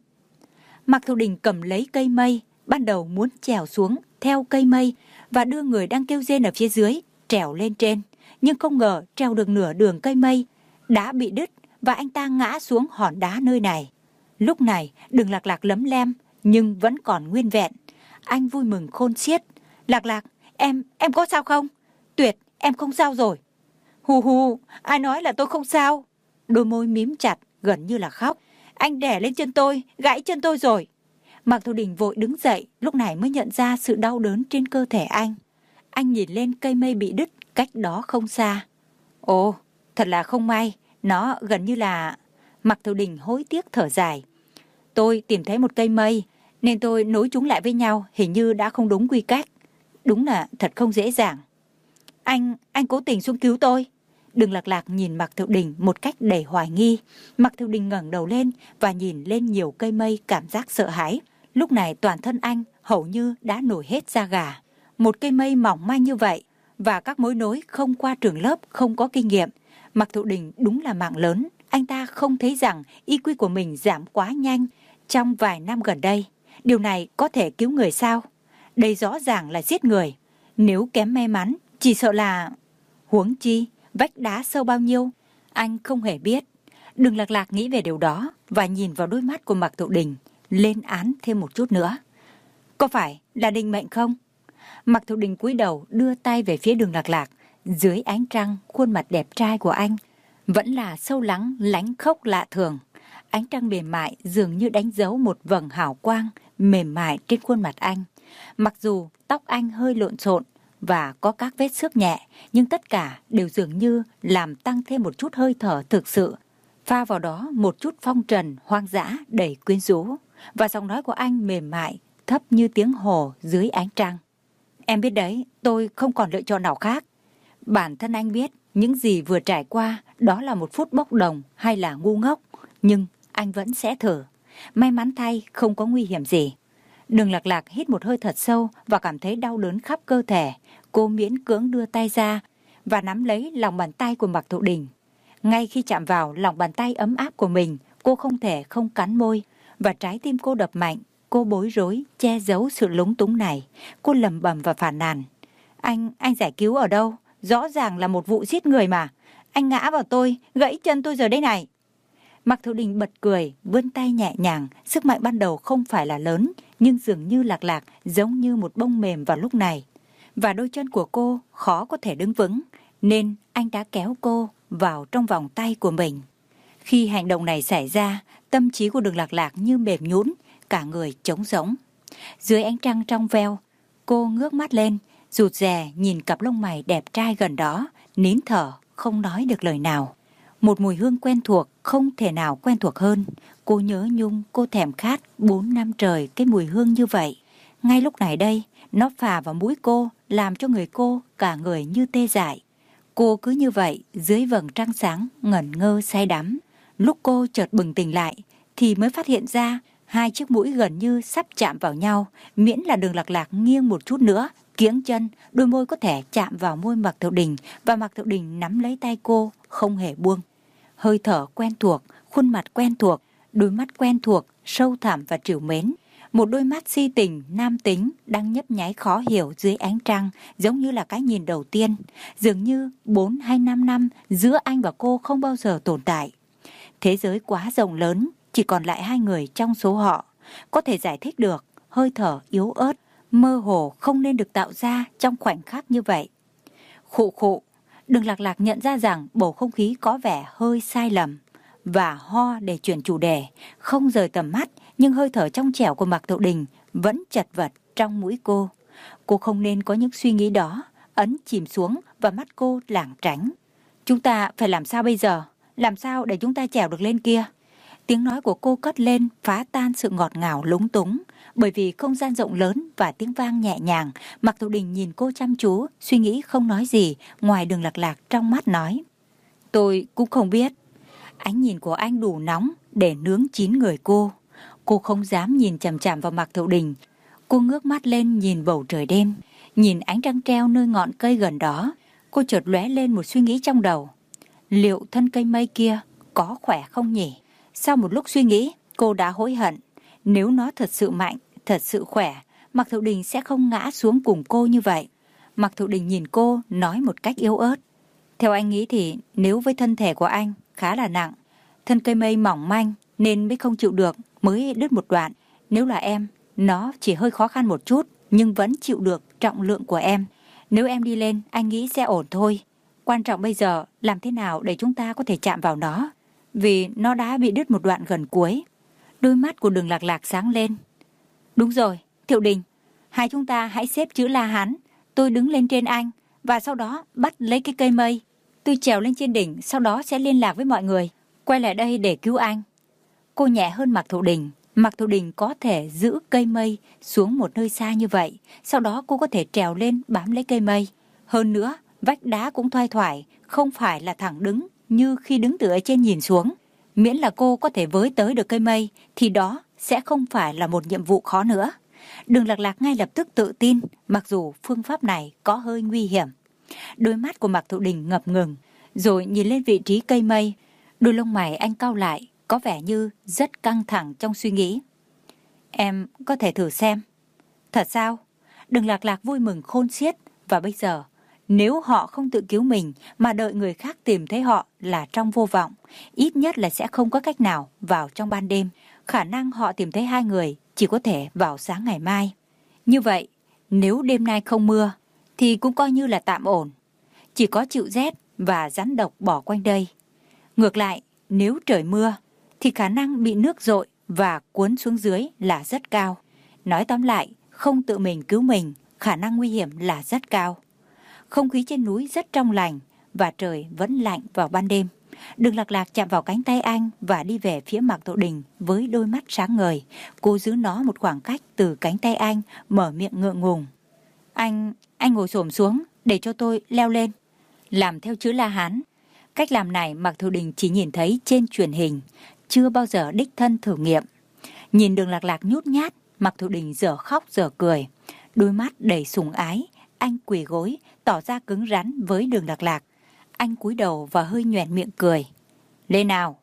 Mạc Thiệu Đình cầm lấy cây mây, ban đầu muốn trèo xuống theo cây mây và đưa người đang kêu rên ở phía dưới trèo lên trên. Nhưng không ngờ trèo được nửa đường cây mây đã bị đứt và anh ta ngã xuống hòn đá nơi này. Lúc này Đường Lạc Lạc lấm lem nhưng vẫn còn nguyên vẹn. Anh vui mừng khôn xiết. Lạc Lạc, em có sao không? Tuyệt, em không sao rồi. Hù hù, ai nói là tôi không sao? Đôi môi mím chặt, gần như là khóc. Anh đè lên chân tôi, gãy chân tôi rồi. Mạc Thụ Đình vội đứng dậy, lúc này mới nhận ra sự đau đớn trên cơ thể anh. Anh nhìn lên cây mây bị đứt, cách đó không xa. Ồ, thật là không may, nó gần như là... Mạc Thụ Đình hối tiếc thở dài. Tôi tìm thấy một cây mây, nên tôi nối chúng lại với nhau, hình như đã không đúng quy cách. Đúng là thật không dễ dàng. Anh cố tình xuống cứu tôi. Đường Lạc Lạc nhìn Mạc Thụ Đình một cách đầy hoài nghi. Mạc Thụ Đình ngẩng đầu lên và nhìn lên nhiều cây mây, cảm giác sợ hãi. Lúc này toàn thân anh hầu như đã nổi hết da gà. Một cây mây mỏng manh như vậy và các mối nối không qua trường lớp, không có kinh nghiệm. Mạc Thụ Đình đúng là mạng lớn. Anh ta không thấy rằng IQ của mình giảm quá nhanh trong vài năm gần đây. Điều này có thể cứu người sao? Đây rõ ràng là giết người. Nếu kém may mắn, chỉ sợ là... Huống chi, vách đá sâu bao nhiêu? Anh không hề biết. Đường Lạc Lạc nghĩ về điều đó và nhìn vào đôi mắt của Mạc Thụ Đình, lên án thêm một chút nữa. Có phải là định mệnh không? Mạc Thụ Đình cúi đầu đưa tay về phía Đường Lạc Lạc. Dưới ánh trăng, khuôn mặt đẹp trai của anh vẫn là sâu lắng, lánh khóc lạ thường. Ánh trăng mềm mại dường như đánh dấu một vầng hào quang mềm mại trên khuôn mặt anh. Mặc dù tóc anh hơi lộn xộn và có các vết xước nhẹ, nhưng tất cả đều dường như làm tăng thêm một chút hơi thở thực sự, pha vào đó một chút phong trần hoang dã đầy quyến rũ. Và giọng nói của anh mềm mại, thấp như tiếng hồ dưới ánh trăng. Em biết đấy, tôi không còn lựa chọn nào khác. Bản thân anh biết những gì vừa trải qua đó là một phút bốc đồng hay là ngu ngốc, nhưng anh vẫn sẽ thử. May mắn thay không có nguy hiểm gì. Đường Lạc Lạc hít một hơi thật sâu và cảm thấy đau đớn khắp cơ thể. Cô miễn cưỡng đưa tay ra và nắm lấy lòng bàn tay của Mạc Thụ Đình. Ngay khi chạm vào lòng bàn tay ấm áp của mình, cô không thể không cắn môi và trái tim cô đập mạnh. Cô bối rối, che giấu sự lúng túng này. Cô lẩm bẩm và phàn nàn. Anh giải cứu ở đâu? Rõ ràng là một vụ giết người mà. Anh ngã vào tôi, gãy chân tôi rồi đây này. Mạc Thụ Đình bật cười, vươn tay nhẹ nhàng. Sức mạnh ban đầu không phải là lớn, nhưng dường như Lạc Lạc giống như một bông mềm vào lúc này. Và đôi chân của cô khó có thể đứng vững, nên anh đã kéo cô vào trong vòng tay của mình. Khi hành động này xảy ra, tâm trí của Đường Lạc Lạc như mềm nhũn, cả người trống rỗng. Dưới ánh trăng trong veo, cô ngước mắt lên, rụt rè nhìn cặp lông mày đẹp trai gần đó, nín thở, không nói được lời nào. Một mùi hương quen thuộc, không thể nào quen thuộc hơn. Cô nhớ nhung, cô thèm khát 4 năm trời cái mùi hương như vậy. Ngay lúc này đây, nó phả vào mũi cô, làm cho người cô cả người như tê dại. Cô cứ như vậy, dưới vầng trăng sáng, ngẩn ngơ say đắm. Lúc cô chợt bừng tỉnh lại, thì mới phát hiện ra hai chiếc mũi gần như sắp chạm vào nhau. Miễn là Đường Lạc Lạc nghiêng một chút nữa, kiếng chân, đôi môi có thể chạm vào môi Mạc Thụ Đình, và Mạc Thụ Đình nắm lấy tay cô, không hề buông. Hơi thở quen thuộc, khuôn mặt quen thuộc, đôi mắt quen thuộc, sâu thẳm và trìu mến. Một đôi mắt si tình, nam tính, đang nhấp nháy khó hiểu dưới ánh trăng, giống như là cái nhìn đầu tiên. Dường như 4 hay 5 năm giữa anh và cô không bao giờ tồn tại. Thế giới quá rộng lớn, chỉ còn lại hai người trong số họ. Có thể giải thích được, hơi thở yếu ớt, mơ hồ không nên được tạo ra trong khoảnh khắc như vậy. Khụ khụ, Đường Lạc Lạc nhận ra rằng bầu không khí có vẻ hơi sai lầm và ho để chuyển chủ đề, không rời tầm mắt, nhưng hơi thở trong trẻo của Mạc Thụ Đình vẫn chật vật trong mũi cô. Cô không nên có những suy nghĩ đó, ấn chìm xuống và mắt cô lảng tránh. Chúng ta phải làm sao bây giờ? Làm sao để chúng ta trèo được lên kia? Tiếng nói của cô cất lên phá tan sự ngọt ngào lúng túng. Bởi vì không gian rộng lớn và tiếng vang nhẹ nhàng, Mạc Thụ Đình nhìn cô chăm chú, suy nghĩ không nói gì, ngoài Đường Lạc Lạc trong mắt nói. Tôi cũng không biết. Ánh nhìn của anh đủ nóng để nướng chín người cô. Cô không dám nhìn chằm chằm vào Mạc Thụ Đình. Cô ngước mắt lên nhìn bầu trời đêm, nhìn ánh trăng treo nơi ngọn cây gần đó. Cô chợt lóe lên một suy nghĩ trong đầu. Liệu thân cây mây kia có khỏe không nhỉ? Sau một lúc suy nghĩ, cô đã hối hận. Nếu nó thật sự mạnh, thật sự khỏe, Mạc Thụ Đình sẽ không ngã xuống cùng cô như vậy. Mạc Thụ Đình nhìn cô, nói một cách yếu ớt. Theo anh nghĩ thì nếu với thân thể của anh khá là nặng, thân cây mây mỏng manh nên mới không chịu được, mới đứt một đoạn. Nếu là em, nó chỉ hơi khó khăn một chút, nhưng vẫn chịu được trọng lượng của em. Nếu em đi lên, anh nghĩ sẽ ổn thôi. Quan trọng bây giờ làm thế nào để chúng ta có thể chạm vào nó, vì nó đã bị đứt một đoạn gần cuối. Đôi mắt của Đường Lạc Lạc sáng lên. Đúng rồi, Thiệu Đình, hai chúng ta hãy xếp chữ La Hán. Tôi đứng lên trên anh, và sau đó bắt lấy cái cây mây. Tôi trèo lên trên đỉnh, sau đó sẽ liên lạc với mọi người. Quay lại đây để cứu anh. Cô nhẹ hơn Mạc Thụ Đình. Mạc Thụ Đình có thể giữ cây mây xuống một nơi xa như vậy. Sau đó cô có thể trèo lên bám lấy cây mây. Hơn nữa, vách đá cũng thoai thoải, không phải là thẳng đứng như khi đứng từ ở trên nhìn xuống. Miễn là cô có thể với tới được cây mây, thì đó sẽ không phải là một nhiệm vụ khó nữa. Đường Lạc Lạc ngay lập tức tự tin, mặc dù phương pháp này có hơi nguy hiểm. Đôi mắt của Mạc Thụ Đình ngập ngừng, rồi nhìn lên vị trí cây mây. Đôi lông mày anh cau lại, có vẻ như rất căng thẳng trong suy nghĩ. Em có thể thử xem. Thật sao? Đường Lạc Lạc vui mừng khôn xiết, và bây giờ, nếu họ không tự cứu mình mà đợi người khác tìm thấy họ là trong vô vọng, ít nhất là sẽ không có cách nào vào trong ban đêm. Khả năng họ tìm thấy hai người chỉ có thể vào sáng ngày mai. Như vậy, nếu đêm nay không mưa, thì cũng coi như là tạm ổn. Chỉ có chịu rét và rắn độc bỏ quanh đây. Ngược lại, nếu trời mưa, thì khả năng bị nước dội và cuốn xuống dưới là rất cao. Nói tóm lại, không tự mình cứu mình, khả năng nguy hiểm là rất cao. Không khí trên núi rất trong lành và trời vẫn lạnh vào ban đêm. Đường Lạc Lạc chạm vào cánh tay anh và đi về phía Mạc Thụ Đình với đôi mắt sáng ngời. Cô giữ nó một khoảng cách từ cánh tay anh, mở miệng ngượng ngùng. Anh ngồi xổm xuống để cho tôi leo lên. Làm theo chữ La Hán. Cách làm này Mạc Thụ Đình chỉ nhìn thấy trên truyền hình, chưa bao giờ đích thân thử nghiệm. Nhìn Đường Lạc Lạc nhút nhát, Mạc Thụ Đình dở khóc dở cười. Đôi mắt đầy sủng ái, anh quỳ gối, tỏ ra cứng rắn với Đường Lạc Lạc. Anh cúi đầu và hơi nhoẻn miệng cười. Lên nào.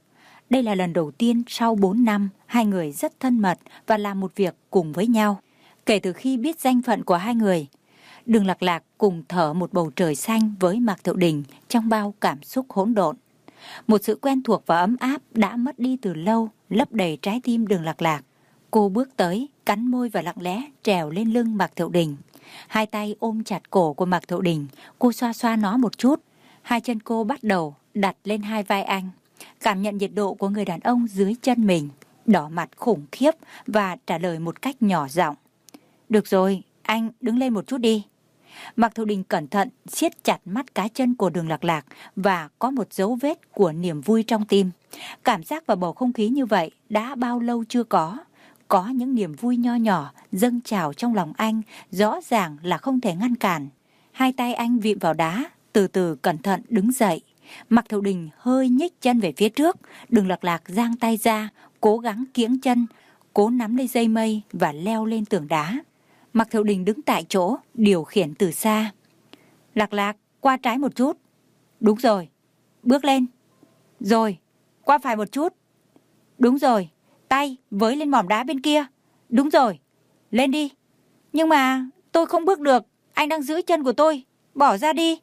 Đây là lần đầu tiên sau 4 năm, hai người rất thân mật và làm một việc cùng với nhau. Kể từ khi biết danh phận của hai người, Đường Lạc Lạc cùng thở một bầu trời xanh với Mạc Thụ Đình trong bao cảm xúc hỗn độn. Một sự quen thuộc và ấm áp đã mất đi từ lâu, lấp đầy trái tim Đường Lạc Lạc. Cô bước tới, cắn môi và lặng lẽ trèo lên lưng Mạc Thụ Đình. Hai tay ôm chặt cổ của Mạc Thụ Đình, cô xoa xoa nó một chút. Hai chân cô bắt đầu đặt lên hai vai anh, cảm nhận nhiệt độ của người đàn ông dưới chân mình, đỏ mặt khủng khiếp và trả lời một cách nhỏ giọng. Được rồi, anh đứng lên một chút đi. Mạc Thụ Đình cẩn thận siết chặt mắt cá chân của Đường Lạc Lạc và có một dấu vết của niềm vui trong tim. Cảm giác và bầu không khí như vậy đã bao lâu chưa có. Có những niềm vui nho nhỏ dâng trào trong lòng anh, rõ ràng là không thể ngăn cản. Hai tay anh vịn vào đá, từ từ cẩn thận đứng dậy. Mạc Thụ Đình hơi nhích chân về phía trước, Đường Lạc Lạc giang tay ra, cố gắng kiễng chân, cố nắm lấy dây mây và leo lên tường đá. Mạc Thụ Đình đứng tại chỗ, điều khiển từ xa. Lạc Lạc, qua trái một chút. Đúng rồi. Bước lên. Rồi, qua phải một chút. Đúng rồi. Tay với lên mỏm đá bên kia. Đúng rồi. Lên đi. Nhưng mà tôi không bước được. Anh đang giữ chân của tôi. Bỏ ra đi.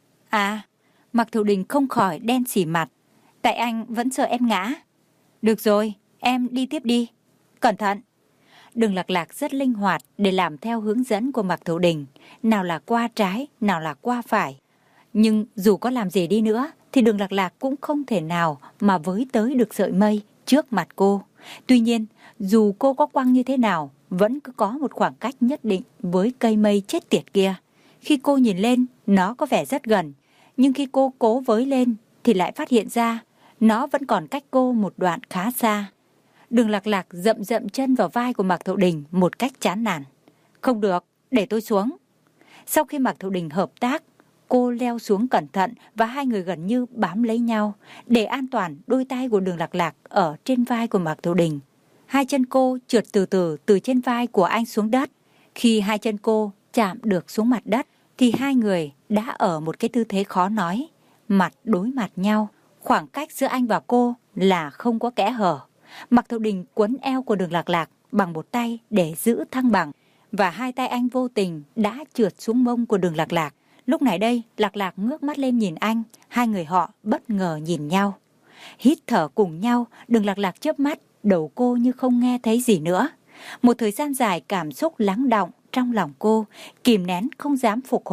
À, Mạc Thụ Đình không khỏi đen xỉ mặt. Tại anh vẫn sợ em ngã. Được rồi, em đi tiếp đi. Cẩn thận. Đường Lạc Lạc rất linh hoạt để làm theo hướng dẫn của Mạc Thụ Đình. Nào là qua trái, nào là qua phải. Nhưng dù có làm gì đi nữa, thì Đường Lạc Lạc cũng không thể nào mà với tới được sợi mây trước mặt cô. Tuy nhiên, dù cô có quăng như thế nào, vẫn cứ có một khoảng cách nhất định với cây mây chết tiệt kia. Khi cô nhìn lên, nó có vẻ rất gần. Nhưng khi cô cố với lên, thì lại phát hiện ra, nó vẫn còn cách cô một đoạn khá xa. Đường Lạc Lạc dậm dậm chân vào vai của Mạc Thụ Đình một cách chán nản. Không được, để tôi xuống. Sau khi Mạc Thụ Đình hợp tác, cô leo xuống cẩn thận và hai người gần như bám lấy nhau. Để an toàn, đôi tay của Đường Lạc Lạc ở trên vai của Mạc Thụ Đình. Hai chân cô trượt từ từ từ trên vai của anh xuống đất. Khi hai chân cô chạm được xuống mặt đất, thì hai người đã ở một cái tư thế khó nói. Mặt đối mặt nhau, khoảng cách giữa anh và cô là không có kẽ hở. Mạc Thụ Đình quấn eo của Đường Lạc Lạc bằng một tay để giữ thăng bằng, và hai tay anh vô tình đã trượt xuống mông của Đường Lạc Lạc. Lúc này đây, Lạc Lạc ngước mắt lên nhìn anh, hai người họ bất ngờ nhìn nhau. Hít thở cùng nhau, Đường Lạc Lạc chớp mắt, đầu cô như không nghe thấy gì nữa. Một thời gian dài cảm xúc lắng đọng trong lòng cô, kìm nén không dám phục hồi.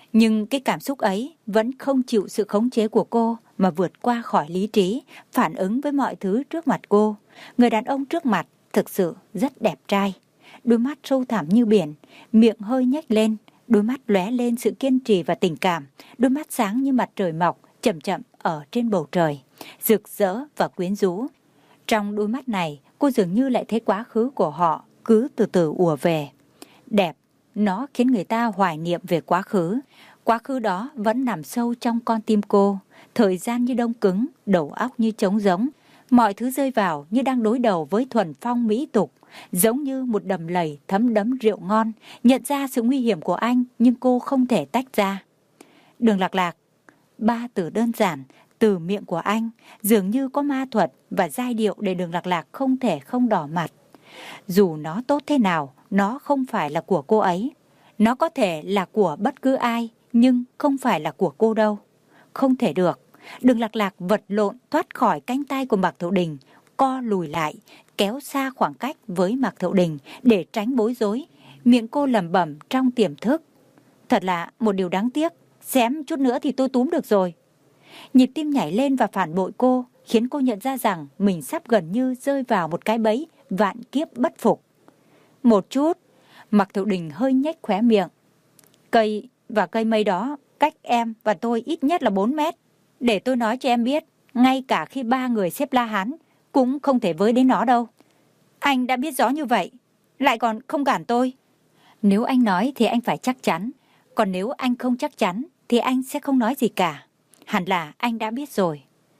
Nhưng cái cảm xúc ấy vẫn không chịu sự khống chế của cô mà vượt qua khỏi lý trí, phản ứng với mọi thứ trước mặt cô. Người đàn ông trước mặt thực sự rất đẹp trai. Đôi mắt sâu thẳm như biển, miệng hơi nhếch lên, đôi mắt lóe lên sự kiên trì và tình cảm, đôi mắt sáng như mặt trời mọc, chậm chậm ở trên bầu trời, rực rỡ và quyến rũ. Trong đôi mắt này, cô dường như lại thấy quá khứ của họ cứ từ từ ùa về. Đẹp, nó khiến người ta hoài niệm về quá khứ. Quá khứ đó vẫn nằm sâu trong con tim cô. Thời gian như đông cứng, đầu óc như trống rỗng. Mọi thứ rơi vào như đang đối đầu với thuần phong mỹ tục. Giống như một đầm lầy thấm đẫm rượu ngon. Nhận ra sự nguy hiểm của anh nhưng cô không thể tách ra. Đường Lạc Lạc. 3 từ đơn giản từ miệng của anh dường như có ma thuật và giai điệu để Đường Lạc Lạc không thể không đỏ mặt. Dù nó tốt thế nào, nó không phải là của cô ấy. Nó có thể là của bất cứ ai, nhưng không phải là của cô đâu. Không thể được. Đường Lạc Lạc vật lộn thoát khỏi cánh tay của Mạc Thiệu Đình, co lùi lại, kéo xa khoảng cách với Mạc Thiệu Đình để tránh bối rối. Miệng cô lẩm bẩm trong tiềm thức. Thật là một điều đáng tiếc, xém chút nữa thì tôi túm được rồi. Nhịp tim nhảy lên và phản bội cô, khiến cô nhận ra rằng mình sắp gần như rơi vào một cái bẫy vạn kiếp bất phục. Một chút, Mạc Thiệu Đình hơi nhếch khóe miệng. Cây và cây mây đó cách em và tôi ít nhất là 4 mét. Để tôi nói cho em biết, ngay cả khi 3 người xếp La Hán cũng không thể với đến nó đâu. Anh đã biết rõ như vậy, lại còn không cản tôi. Nếu anh nói thì anh phải chắc chắn, còn nếu anh không chắc chắn thì anh sẽ không nói gì cả. Hẳn là anh đã biết rồi.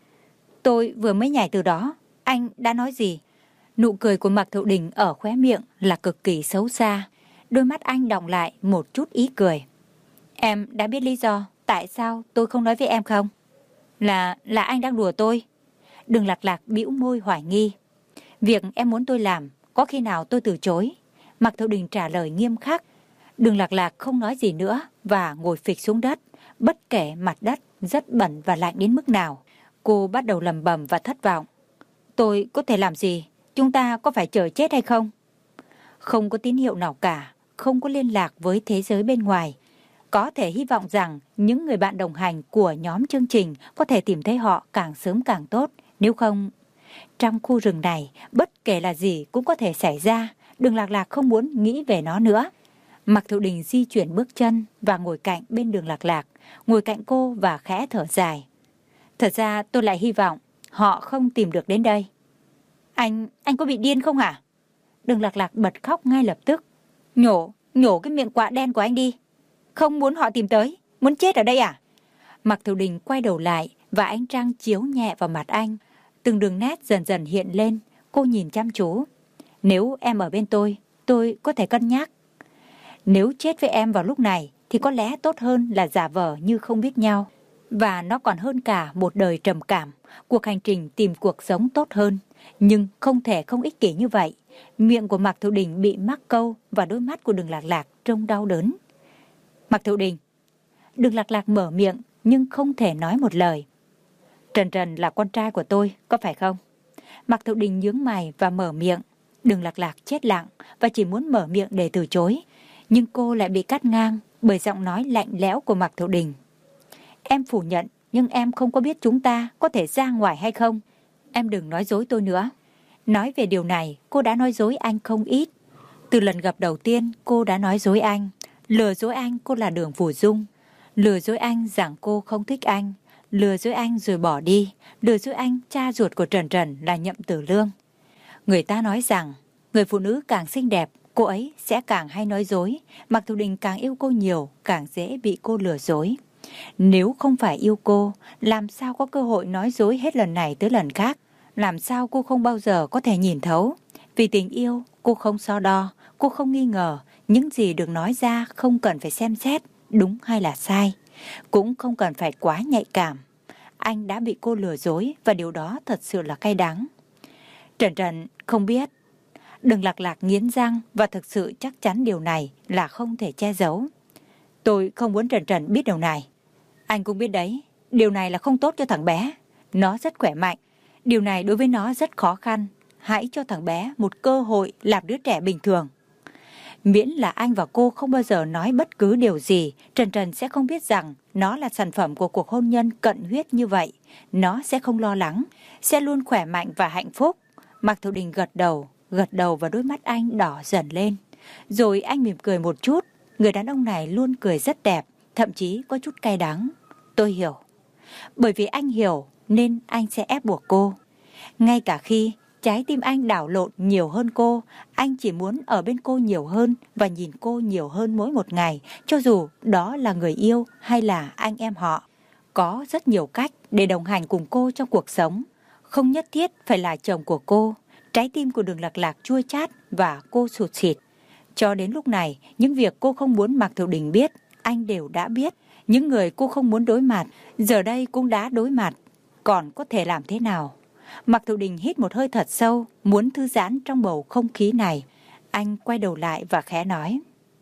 Tôi vừa mới nhảy từ đó, anh đã nói gì? Nụ cười của Mạc Thiệu Đình ở khóe miệng là cực kỳ xấu xa. Đôi mắt anh đọng lại một chút ý cười. Em đã biết lý do tại sao tôi không nói với em không? Là anh đang đùa tôi. Đường Lạc Lạc bĩu môi hoài nghi. Việc em muốn tôi làm, có khi nào tôi từ chối? Mạc Thiệu Đình trả lời nghiêm khắc. Đường Lạc Lạc không nói gì nữa và ngồi phịch xuống đất. Bất kể mặt đất rất bẩn và lạnh đến mức nào, cô bắt đầu lầm bầm và thất vọng. Tôi có thể làm gì? Chúng ta có phải chờ chết hay không? Không có tín hiệu nào cả, không có liên lạc với thế giới bên ngoài. Có thể hy vọng rằng những người bạn đồng hành của nhóm chương trình có thể tìm thấy họ càng sớm càng tốt. Nếu không, trong khu rừng này, bất kể là gì cũng có thể xảy ra. Đường Lạc Lạc không muốn nghĩ về nó nữa. Mạc Thiệu Đình di chuyển bước chân và ngồi cạnh bên Đường Lạc Lạc, ngồi cạnh cô và khẽ thở dài. Thật ra tôi lại hy vọng họ không tìm được đến đây. Anh có bị điên không hả? Đường Lạc Lạc bật khóc ngay lập tức. Nhổ cái miệng quạ đen của anh đi. Không muốn họ tìm tới, muốn chết ở đây à? Mạc Thiệu Đình quay đầu lại và ánh trăng chiếu nhẹ vào mặt anh. Từng đường nét dần dần hiện lên, cô nhìn chăm chú. Nếu em ở bên tôi có thể cân nhắc. Nếu chết với em vào lúc này thì có lẽ tốt hơn là giả vờ như không biết nhau. Và nó còn hơn cả một đời trầm cảm, cuộc hành trình tìm cuộc sống tốt hơn. Nhưng không thể không ích kỷ như vậy. Miệng của Mạc Thiệu Đình bị mắc câu và đôi mắt của Đường Lạc Lạc trông đau đớn. Mạc Thiệu Đình. Đường Lạc Lạc mở miệng nhưng không thể nói một lời. Trần là con trai của tôi, có phải không? Mạc Thiệu Đình nhướng mày và mở miệng. Đường Lạc Lạc chết lặng và chỉ muốn mở miệng để từ chối. Nhưng cô lại bị cắt ngang bởi giọng nói lạnh lẽo của Mạc Thiệu Đình. Em phủ nhận, nhưng em không có biết chúng ta có thể ra ngoài hay không. Em đừng nói dối tôi nữa. Nói về điều này, cô đã nói dối anh không ít. Từ lần gặp đầu tiên, cô đã nói dối anh. Lừa dối anh cô là Đường Phủ Dung. Lừa dối anh rằng cô không thích anh. Lừa dối anh rồi bỏ đi. Lừa dối anh cha ruột của Trần là Nhậm Tử Lương. Người ta nói rằng, người phụ nữ càng xinh đẹp, cô ấy sẽ càng hay nói dối. Mạc Thiệu Đình càng yêu cô nhiều, càng dễ bị cô lừa dối. Nếu không phải yêu cô, làm sao có cơ hội nói dối hết lần này tới lần khác? Làm sao cô không bao giờ có thể nhìn thấu? Vì tình yêu, cô không so đo, cô không nghi ngờ. Những gì được nói ra không cần phải xem xét đúng hay là sai. Cũng không cần phải quá nhạy cảm. Anh đã bị cô lừa dối và điều đó thật sự là cay đắng. Trần không biết. Đường Lạc Lạc nghiến răng và thực sự chắc chắn điều này là không thể che giấu. Tôi không muốn Trần biết điều này. Anh cũng biết đấy, điều này là không tốt cho thằng bé. Nó rất khỏe mạnh. Điều này đối với nó rất khó khăn. Hãy cho thằng bé một cơ hội làm đứa trẻ bình thường. Miễn là anh và cô không bao giờ nói bất cứ điều gì, Trần Trần sẽ không biết rằng nó là sản phẩm của cuộc hôn nhân cận huyết như vậy. Nó sẽ không lo lắng, sẽ luôn khỏe mạnh và hạnh phúc. Mạc Thiệu Đình gật đầu và đôi mắt anh đỏ dần lên. Rồi anh mỉm cười một chút. Người đàn ông này luôn cười rất đẹp, thậm chí có chút cay đắng. Tôi hiểu. Bởi vì anh hiểu nên anh sẽ ép buộc cô. Ngay cả khi trái tim anh đảo lộn nhiều hơn cô, anh chỉ muốn ở bên cô nhiều hơn và nhìn cô nhiều hơn mỗi một ngày, cho dù đó là người yêu hay là anh em họ. Có rất nhiều cách để đồng hành cùng cô trong cuộc sống. Không nhất thiết phải là chồng của cô. Trái tim của Đường Lạc Lạc chua chát và cô sụt sịt. Cho đến lúc này, những việc cô không muốn Mạc Thiệu Đình biết, anh đều đã biết. Những người cô không muốn đối mặt, giờ đây cũng đã đối mặt. Còn có thể làm thế nào? Mạc Thiệu Đình hít một hơi thật sâu, muốn thư giãn trong bầu không khí này. Anh quay đầu lại và khẽ nói.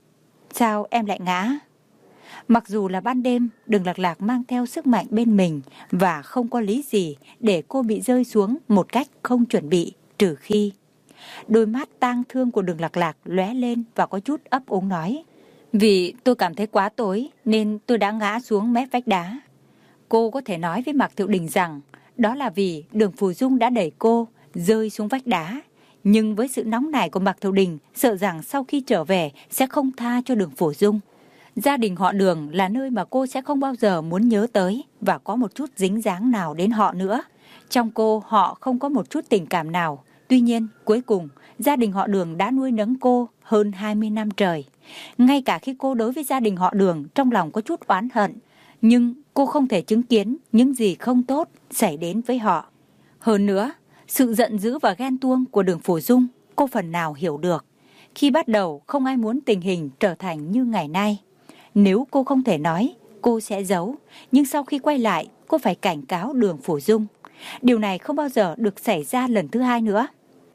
Sao em lại ngã? Mặc dù là ban đêm, Đường Lạc Lạc mang theo sức mạnh bên mình và không có lý gì để cô bị rơi xuống một cách không chuẩn bị, trừ khi. Đôi mắt tang thương của Đường Lạc Lạc lóe lên và có chút ấp úng nói. Vì tôi cảm thấy quá tối nên tôi đã ngã xuống mép vách đá. Cô có thể nói với Mạc Thiệu Đình rằng đó là vì Đường Phù Dung đã đẩy cô rơi xuống vách đá. Nhưng với sự nóng nảy của Mạc Thiệu Đình, sợ rằng sau khi trở về sẽ không tha cho Đường Phù Dung. Gia đình họ Đường là nơi mà cô sẽ không bao giờ muốn nhớ tới và có một chút dính dáng nào đến họ nữa. Trong cô họ không có một chút tình cảm nào. Tuy nhiên, cuối cùng, gia đình họ Đường đã nuôi nấng cô hơn 20 năm trời. Ngay cả khi cô đối với gia đình họ Đường trong lòng có chút oán hận, nhưng cô không thể chứng kiến những gì không tốt xảy đến với họ. Hơn nữa, sự giận dữ và ghen tuông của Đường Phù Dung cô phần nào hiểu được. Khi bắt đầu không ai muốn tình hình trở thành như ngày nay. Nếu cô không thể nói, cô sẽ giấu. Nhưng sau khi quay lại, cô phải cảnh cáo Đường Phù Dung. Điều này không bao giờ được xảy ra lần thứ hai nữa.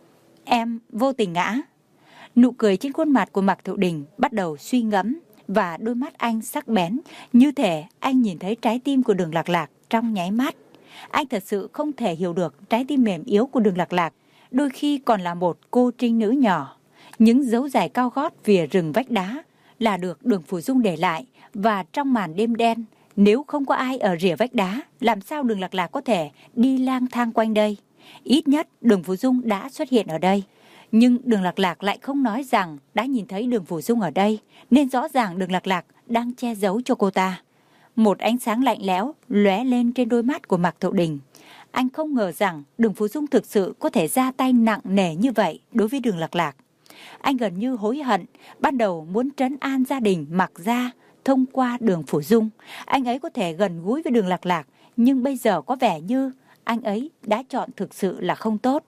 Em vô tình ngã. Nụ cười trên khuôn mặt của Mạc Thiệu Đình bắt đầu suy ngẫm và đôi mắt anh sắc bén, như thể anh nhìn thấy trái tim của Đường Lạc Lạc trong nháy mắt. Anh thật sự không thể hiểu được trái tim mềm yếu của Đường Lạc Lạc, đôi khi còn là một cô trinh nữ nhỏ. Những dấu giày cao gót vỉa rừng vách đá là được Đường Phù Dung để lại, và trong màn đêm đen, nếu không có ai ở rìa vách đá, làm sao Đường Lạc Lạc có thể đi lang thang quanh đây? Ít nhất Đường Phù Dung đã xuất hiện ở đây. Nhưng Đường Lạc Lạc lại không nói rằng đã nhìn thấy Đường Phù Dung ở đây, nên rõ ràng Đường Lạc Lạc đang che giấu cho cô ta. Một ánh sáng lạnh lẽo lóe lên trên đôi mắt của Mạc Thiệu Đình. Anh không ngờ rằng Đường Phù Dung thực sự có thể ra tay nặng nề như vậy đối với Đường Lạc Lạc. Anh gần như hối hận, ban đầu muốn trấn an gia đình Mạc gia thông qua Đường Phù Dung. Anh ấy có thể gần gũi với Đường Lạc Lạc, nhưng bây giờ có vẻ như anh ấy đã chọn thực sự là không tốt.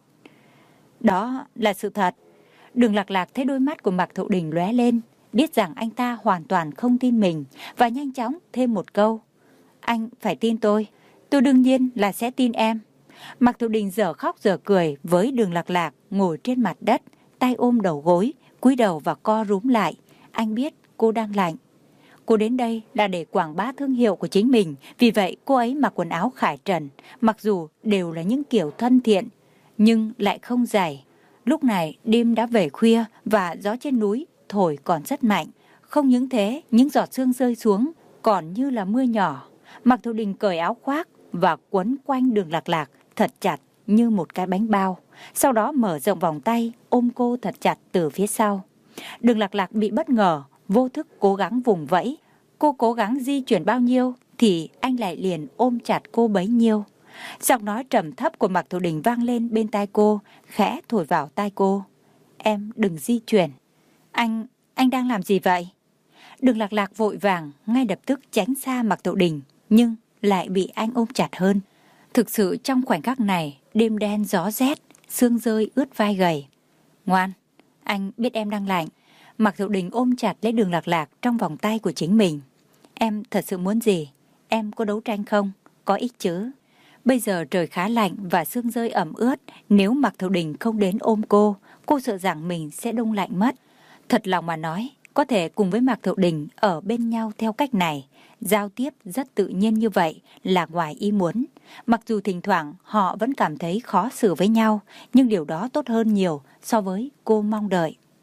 Đó là sự thật. Đường Lạc Lạc thấy đôi mắt của Mạc Thiệu Đình lóe lên, biết rằng anh ta hoàn toàn không tin mình và nhanh chóng thêm một câu. Anh phải tin tôi đương nhiên là sẽ tin em. Mạc Thiệu Đình dở khóc dở cười với Đường Lạc Lạc ngồi trên mặt đất, tay ôm đầu gối, cúi đầu và co rúm lại. Anh biết cô đang lạnh. Cô đến đây là để quảng bá thương hiệu của chính mình, vì vậy cô ấy mặc quần áo khải trần, mặc dù đều là những kiểu thân thiện, nhưng lại không dày. Lúc này đêm đã về khuya và gió trên núi thổi còn rất mạnh. Không những thế, những giọt sương rơi xuống còn như là mưa nhỏ. Mạc Thiệu Đình cởi áo khoác và quấn quanh Đường Lạc Lạc thật chặt như một cái bánh bao. Sau đó mở rộng vòng tay ôm cô thật chặt từ phía sau. Đường Lạc Lạc bị bất ngờ, vô thức cố gắng vùng vẫy. Cô cố gắng di chuyển bao nhiêu thì anh lại liền ôm chặt cô bấy nhiêu. Giọng nói trầm thấp của Mạc Thiệu Đình vang lên bên tai cô, khẽ thổi vào tai cô. Em đừng di chuyển. Anh đang làm gì vậy? Đường Lạc Lạc vội vàng ngay lập tức tránh xa Mạc Thiệu Đình, nhưng lại bị anh ôm chặt hơn. Thực sự trong khoảnh khắc này, đêm đen gió rét, sương rơi ướt vai gầy. Ngoan, anh biết em đang lạnh. Mạc Thiệu Đình ôm chặt lấy Đường Lạc Lạc trong vòng tay của chính mình. Em thật sự muốn gì? Em có đấu tranh không? Có ích chứ? Bây giờ trời khá lạnh và sương rơi ẩm ướt. Nếu Mạc Thiệu Đình không đến ôm cô sợ rằng mình sẽ đông lạnh mất. Thật lòng mà nói, có thể cùng với Mạc Thiệu Đình ở bên nhau theo cách này, giao tiếp rất tự nhiên như vậy là ngoài ý muốn. Mặc dù thỉnh thoảng họ vẫn cảm thấy khó xử với nhau, nhưng điều đó tốt hơn nhiều so với cô mong đợi.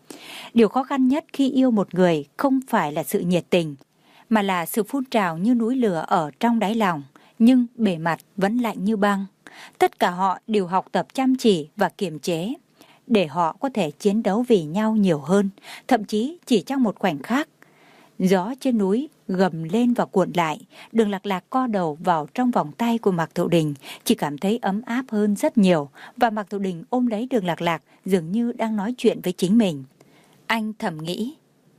Điều khó khăn nhất khi yêu một người không phải là sự nhiệt tình, mà là sự phun trào như núi lửa ở trong đáy lòng, nhưng bề mặt vẫn lạnh như băng. Tất cả họ đều học tập chăm chỉ và kiềm chế, để họ có thể chiến đấu vì nhau nhiều hơn, thậm chí chỉ trong một khoảnh khắc. Gió trên núi gầm lên và cuộn lại, Đường Lạc Lạc co đầu vào trong vòng tay của Mạc Thiệu Đình, chỉ cảm thấy ấm áp hơn rất nhiều, và Mạc Thiệu Đình ôm lấy Đường Lạc Lạc dường như đang nói chuyện với chính mình. Anh thầm nghĩ,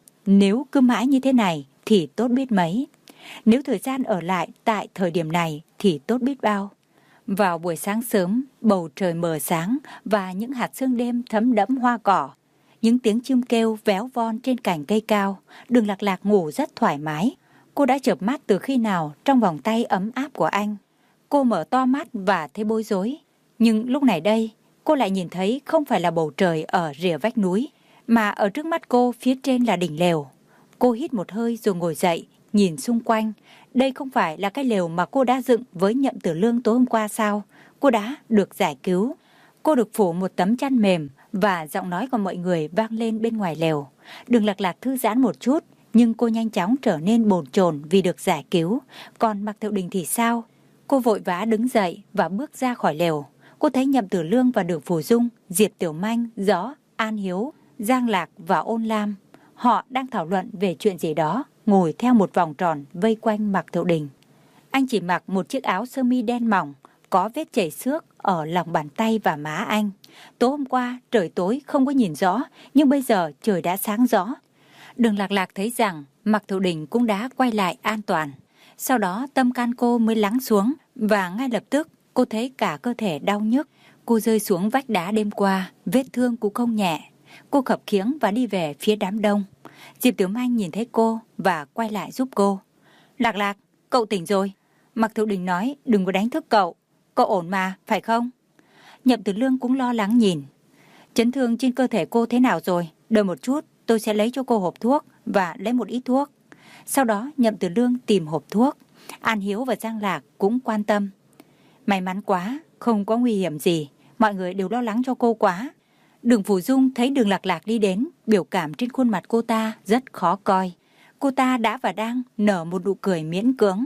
nếu cứ mãi như thế này thì tốt biết mấy. Nếu thời gian ở lại tại thời điểm này thì tốt biết bao. Vào buổi sáng sớm, bầu trời mờ sáng và những hạt sương đêm thấm đẫm hoa cỏ, những tiếng chim kêu véo von trên cành cây cao, Đường Lạc Lạc ngủ rất thoải mái. Cô đã chợp mắt từ khi nào trong vòng tay ấm áp của anh. Cô mở to mắt và thấy bối rối. Nhưng lúc này đây, cô lại nhìn thấy không phải là bầu trời ở rìa vách núi, mà ở trước mắt cô phía trên là đỉnh lều. Cô hít một hơi rồi ngồi dậy, nhìn xung quanh. Đây không phải là cái lều mà cô đã dựng với Nhậm Tử Lương tối hôm qua sao? Cô đã được giải cứu. Cô được phủ một tấm chăn mềm và giọng nói của mọi người vang lên bên ngoài lều. Đường Lạc Lạc thư giãn một chút, nhưng cô nhanh chóng trở nên bồn chồn vì được giải cứu. Còn Mạc Thiệu Đình thì sao? Cô vội vã đứng dậy và bước ra khỏi lều. Cô thấy Nhậm Tử Lương và Đường Phù Dung, Diệp Tiểu Manh, Gió, An Hiếu, Giang Lạc và Ôn Lam. Họ đang thảo luận về chuyện gì đó, ngồi theo một vòng tròn vây quanh Mạc Thiệu Đình. Anh chỉ mặc một chiếc áo sơ mi đen mỏng, có vết chảy xước ở lòng bàn tay và má anh. Tối hôm qua trời tối không có nhìn rõ, nhưng bây giờ trời đã sáng rõ. Đường Lạc Lạc thấy rằng Mạc Thiệu Đình cũng đã quay lại an toàn. Sau đó tâm can cô mới lắng xuống, và ngay lập tức cô thấy cả cơ thể đau nhức. Cô rơi xuống vách đá đêm qua, vết thương cũng không nhẹ. Cô khập khiễng và đi về phía đám đông. Diệp Tiểu Manh nhìn thấy cô và quay lại giúp cô. Lạc Lạc, cậu tỉnh rồi. Mạc Thiệu Đình nói đừng có đánh thức cậu. Cậu ổn mà, phải không? Nhậm Tử Lương cũng lo lắng nhìn. Chấn thương trên cơ thể cô thế nào rồi? Đợi một chút, tôi sẽ lấy cho cô hộp thuốc và lấy một ít thuốc. Sau đó Nhậm Tử Lương tìm hộp thuốc. An Hiếu và Giang Lạc cũng quan tâm. May mắn quá, không có nguy hiểm gì. Mọi người đều lo lắng cho cô quá. Đường Phù Dung thấy Đường Lạc Lạc đi đến, biểu cảm trên khuôn mặt cô ta rất khó coi. Cô ta đã và đang nở một nụ cười miễn cưỡng.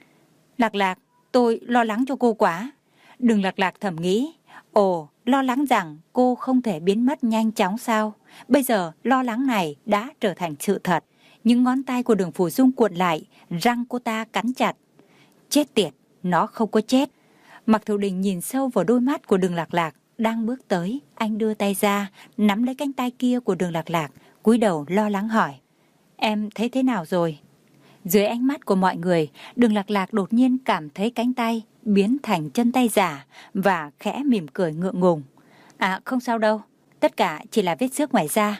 Lạc Lạc, tôi lo lắng cho cô quá. Đường Lạc Lạc thầm nghĩ, ồ, lo lắng rằng cô không thể biến mất nhanh chóng sao? Bây giờ lo lắng này đã trở thành sự thật. Những ngón tay của Đường Phù Dung cuộn lại, răng cô ta cắn chặt. Chết tiệt, nó không có chết. Mạc Thiệu Đình nhìn sâu vào đôi mắt của Đường Lạc Lạc. Đang bước tới, anh đưa tay ra, nắm lấy cánh tay kia của Đường Lạc Lạc, cúi đầu lo lắng hỏi. Em thấy thế nào rồi? Dưới ánh mắt của mọi người, Đường Lạc Lạc đột nhiên cảm thấy cánh tay biến thành chân tay giả và khẽ mỉm cười ngượng ngùng. À, không sao đâu, tất cả chỉ là vết xước ngoài da.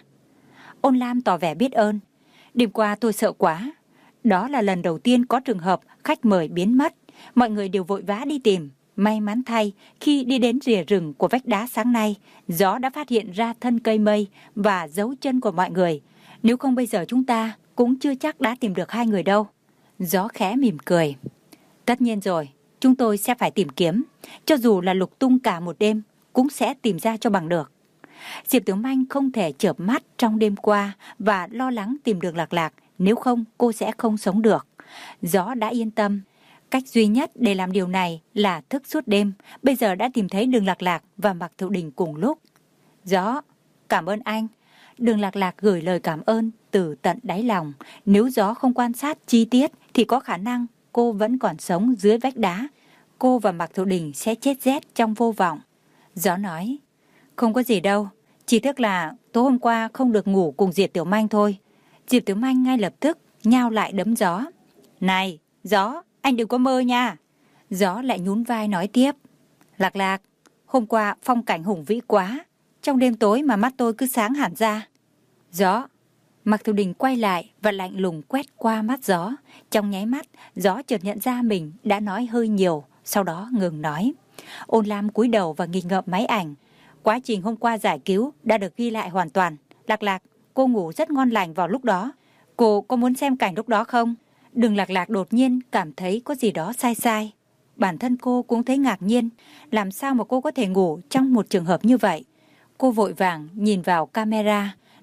Ôn Lam tỏ vẻ biết ơn. Đêm qua tôi sợ quá. Đó là lần đầu tiên có trường hợp khách mời biến mất. Mọi người đều vội vã đi tìm. May mắn thay, khi đi đến rìa rừng của vách đá sáng nay, Gió đã phát hiện ra thân cây mây và dấu chân của mọi người. Nếu không bây giờ chúng ta cũng chưa chắc đã tìm được hai người đâu. Gió khẽ mỉm cười. Tất nhiên rồi, chúng tôi sẽ phải tìm kiếm. Cho dù là lục tung cả một đêm, cũng sẽ tìm ra cho bằng được. Diệp Tiểu Manh không thể chợp mắt trong đêm qua và lo lắng tìm được Lạc Lạc, nếu không cô sẽ không sống được. Gió đã yên tâm. Cách duy nhất để làm điều này là thức suốt đêm. Bây giờ đã tìm thấy Đường Lạc Lạc và Mạc Thiệu Đình cùng lúc. Gió, cảm ơn anh. Đường Lạc Lạc gửi lời cảm ơn từ tận đáy lòng. Nếu Gió không quan sát chi tiết thì có khả năng cô vẫn còn sống dưới vách đá. Cô và Mạc Thiệu Đình sẽ chết rét trong vô vọng. Gió nói, không có gì đâu. Chỉ tiếc là tối hôm qua không được ngủ cùng Diệp Tiểu Manh thôi. Diệp Tiểu Manh ngay lập tức nhao lại đấm Gió. Này, Gió, anh đừng có mơ nha. Gió lại nhún vai nói tiếp. Lạc Lạc, hôm qua phong cảnh hùng vĩ quá. Trong đêm tối mà mắt tôi cứ sáng hẳn ra. Gió. Mạc Thiệu Đình quay lại và lạnh lùng quét qua mắt Gió. Trong nháy mắt, Gió chợt nhận ra mình đã nói hơi nhiều, sau đó ngừng nói. Ôn Lam cúi đầu và nghịch ngợm máy ảnh. Quá trình hôm qua giải cứu đã được ghi lại hoàn toàn. Lạc Lạc, cô ngủ rất ngon lành vào lúc đó. Cô có muốn xem cảnh lúc đó không? Đường Lạc Lạc đột nhiên cảm thấy có gì đó sai sai. Bản thân cô cũng thấy ngạc nhiên. Làm sao mà cô có thể ngủ trong một trường hợp như vậy? Cô vội vàng nhìn vào camera.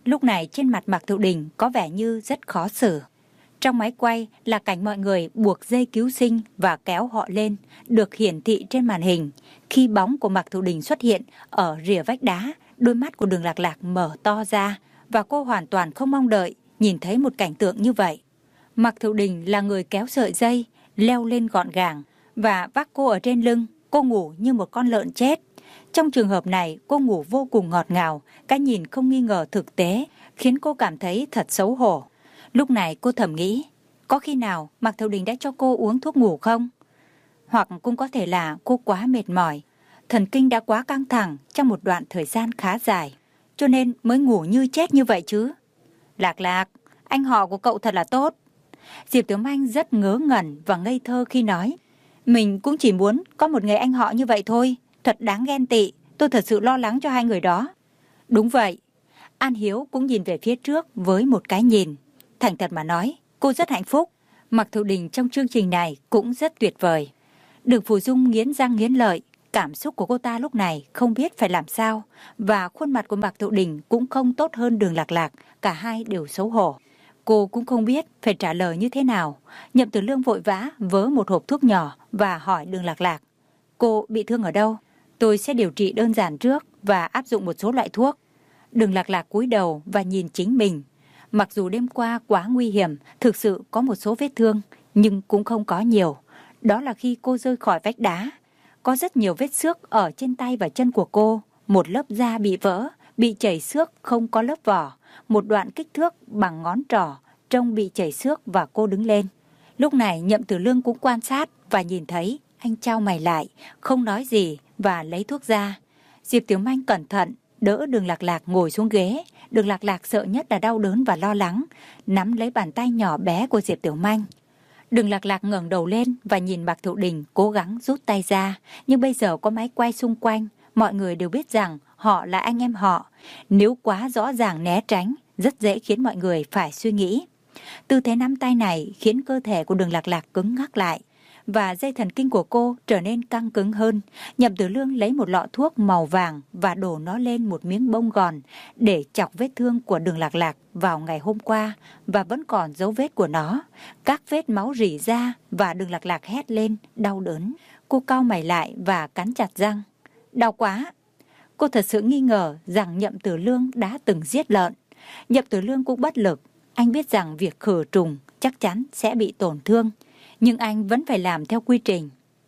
Lúc này trên mặt Mạc Thiệu Đình có vẻ như rất khó xử. Trong máy quay là cảnh mọi người buộc dây cứu sinh và kéo họ lên, được hiển thị trên màn hình. Khi bóng của Mạc Thiệu Đình xuất hiện ở rìa vách đá, đôi mắt của Đường Lạc Lạc mở to ra và cô hoàn toàn không mong đợi nhìn thấy một cảnh tượng như vậy. Mạc Thiệu Đình là người kéo sợi dây, leo lên gọn gàng và vác cô ở trên lưng. Cô ngủ như một con lợn chết. Trong trường hợp này, cô ngủ vô cùng ngọt ngào, cái nhìn không nghi ngờ thực tế, khiến cô cảm thấy thật xấu hổ. Lúc này cô thầm nghĩ, có khi nào Mạc Thiệu Đình đã cho cô uống thuốc ngủ không? Hoặc cũng có thể là cô quá mệt mỏi, thần kinh đã quá căng thẳng trong một đoạn thời gian khá dài, cho nên mới ngủ như chết như vậy chứ. Lạc Lạc, anh họ của cậu thật là tốt. Diệp Tiểu Manh rất ngớ ngẩn và ngây thơ khi nói, mình cũng chỉ muốn có một người anh họ như vậy thôi, thật đáng ghen tị, tôi thật sự lo lắng cho hai người đó. Đúng vậy. An Hiếu cũng nhìn về phía trước với một cái nhìn. Thành thật mà nói, cô rất hạnh phúc. Mạc Thiệu Đình trong chương trình này cũng rất tuyệt vời. Đường Phù Dung nghiến răng nghiến lợi, cảm xúc của cô ta lúc này không biết phải làm sao, và khuôn mặt của Mạc Thiệu Đình cũng không tốt hơn Đường Lạc Lạc, cả hai đều xấu hổ. Cô cũng không biết phải trả lời như thế nào. Nhậm Tử Lương vội vã vớ một hộp thuốc nhỏ và hỏi Đường Lạc Lạc, cô bị thương ở đâu? Tôi sẽ điều trị đơn giản trước và áp dụng một số loại thuốc. Đường Lạc Lạc cúi đầu và nhìn chính mình. Mặc dù đêm qua quá nguy hiểm, thực sự có một số vết thương, nhưng cũng không có nhiều. Đó là khi cô rơi khỏi vách đá. Có rất nhiều vết xước ở trên tay và chân của cô. Một lớp da bị vỡ, bị chảy xước không có lớp vỏ. Một đoạn kích thước bằng ngón trỏ, trông bị chảy xước và cô đứng lên. Lúc này Nhậm Tử Lương cũng quan sát và nhìn thấy. Anh chau mày lại, không nói gì và lấy thuốc ra. Diệp Tiểu Manh cẩn thận đỡ Đường Lạc Lạc ngồi xuống ghế. Đường Lạc Lạc sợ nhất là đau đớn và lo lắng, nắm lấy bàn tay nhỏ bé của Diệp Tiểu Manh. Đường Lạc Lạc ngẩng đầu lên và nhìn Mạc Thiệu Đình cố gắng rút tay ra. Nhưng bây giờ có máy quay xung quanh, mọi người đều biết rằng họ là anh em họ. Nếu quá rõ ràng né tránh, rất dễ khiến mọi người phải suy nghĩ. Tư thế nắm tay này khiến cơ thể của Đường Lạc Lạc cứng ngắc lại, và dây thần kinh của cô trở nên căng cứng hơn. Nhậm Tử Lương lấy một lọ thuốc màu vàng và đổ nó lên một miếng bông gòn để chọc vết thương của Đường Lạc Lạc vào ngày hôm qua, và vẫn còn dấu vết của nó. Các vết máu rỉ ra và Đường Lạc Lạc hét lên đau đớn. Cô cau mày lại và cắn chặt răng. Đau quá. Cô thật sự nghi ngờ rằng Nhậm Tử Lương đã từng giết lợn. Nhậm Tử Lương cũng bất lực. Anh biết rằng việc khử trùng chắc chắn sẽ bị tổn thương, nhưng anh vẫn phải làm theo quy trình.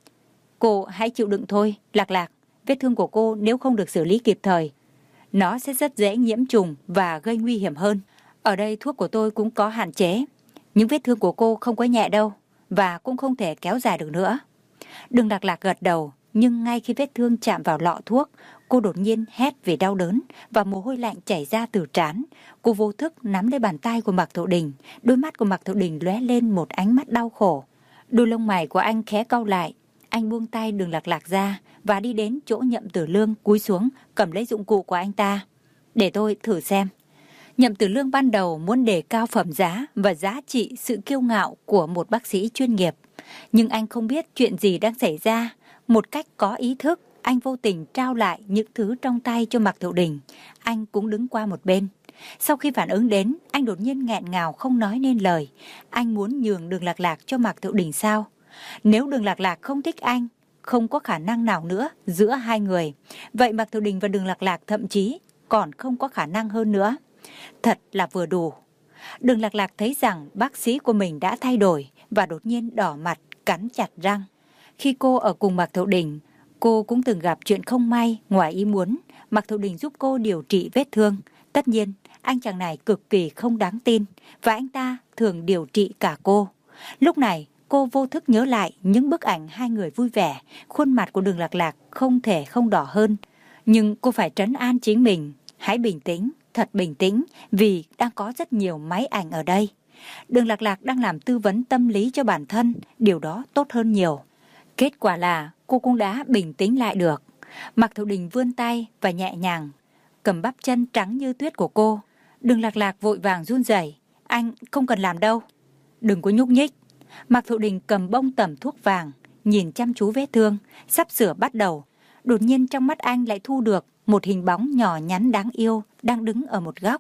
Cô hãy chịu đựng thôi, Lạc Lạc. Vết thương của cô nếu không được xử lý kịp thời, nó sẽ rất dễ nhiễm trùng và gây nguy hiểm hơn. Ở đây thuốc của tôi cũng có hạn chế. Những vết thương của cô không có nhẹ đâu, và cũng không thể kéo dài được nữa. Đường Lạc Lạc gật đầu, nhưng ngay khi vết thương chạm vào lọ thuốc, cô đột nhiên hét vì đau đớn và mồ hôi lạnh chảy ra từ trán. Cô vô thức nắm lấy bàn tay của Mạc Thiệu Đình. Đôi mắt của Mạc Thiệu Đình lóe lên một ánh mắt đau khổ. Đôi lông mày của anh khẽ cau lại. Anh buông tay Đường Lạc Lạc ra và đi đến chỗ Nhậm Tử Lương, cúi xuống cầm lấy dụng cụ của anh ta. Để tôi thử xem. Nhậm Tử Lương ban đầu muốn đề cao phẩm giá và giá trị sự kiêu ngạo của một bác sĩ chuyên nghiệp. Nhưng anh không biết chuyện gì đang xảy ra. Một cách có ý thức, anh vô tình trao lại những thứ trong tay cho Mạc Thiệu Đình. Anh cũng đứng qua một bên. Sau khi phản ứng đến, anh đột nhiên nghẹn ngào không nói nên lời. Anh muốn nhường Đường Lạc Lạc cho Mạc Thiệu Đình sao? Nếu Đường Lạc Lạc không thích anh, không có khả năng nào nữa giữa hai người, vậy Mạc Thiệu Đình và Đường Lạc Lạc thậm chí còn không có khả năng hơn nữa. Thật là vừa đủ. Đường Lạc Lạc thấy rằng bác sĩ của mình đã thay đổi và đột nhiên đỏ mặt, cắn chặt răng. Khi cô ở cùng Mạc Thiệu Đình, cô cũng từng gặp chuyện không may, ngoài ý muốn. Mạc Thiệu Đình giúp cô điều trị vết thương. Tất nhiên, anh chàng này cực kỳ không đáng tin và anh ta thường điều trị cả cô. Lúc này, cô vô thức nhớ lại những bức ảnh hai người vui vẻ. Khuôn mặt của Đường Lạc Lạc không thể không đỏ hơn. Nhưng cô phải trấn an chính mình. Hãy bình tĩnh, thật bình tĩnh, vì đang có rất nhiều máy ảnh ở đây. Đường Lạc Lạc đang làm tư vấn tâm lý cho bản thân, điều đó tốt hơn nhiều. Kết quả là cô cũng đã bình tĩnh lại được. Mạc Thiệu Đình vươn tay và nhẹ nhàng cầm bắp chân trắng như tuyết của cô. Đường Lạc Lạc vội vàng run rẩy. Anh không cần làm đâu. Đừng có nhúc nhích. Mạc Thiệu Đình cầm bông tẩm thuốc vàng, nhìn chăm chú vết thương, sắp sửa bắt đầu. Đột nhiên trong mắt anh lại thu được một hình bóng nhỏ nhắn đáng yêu đang đứng ở một góc.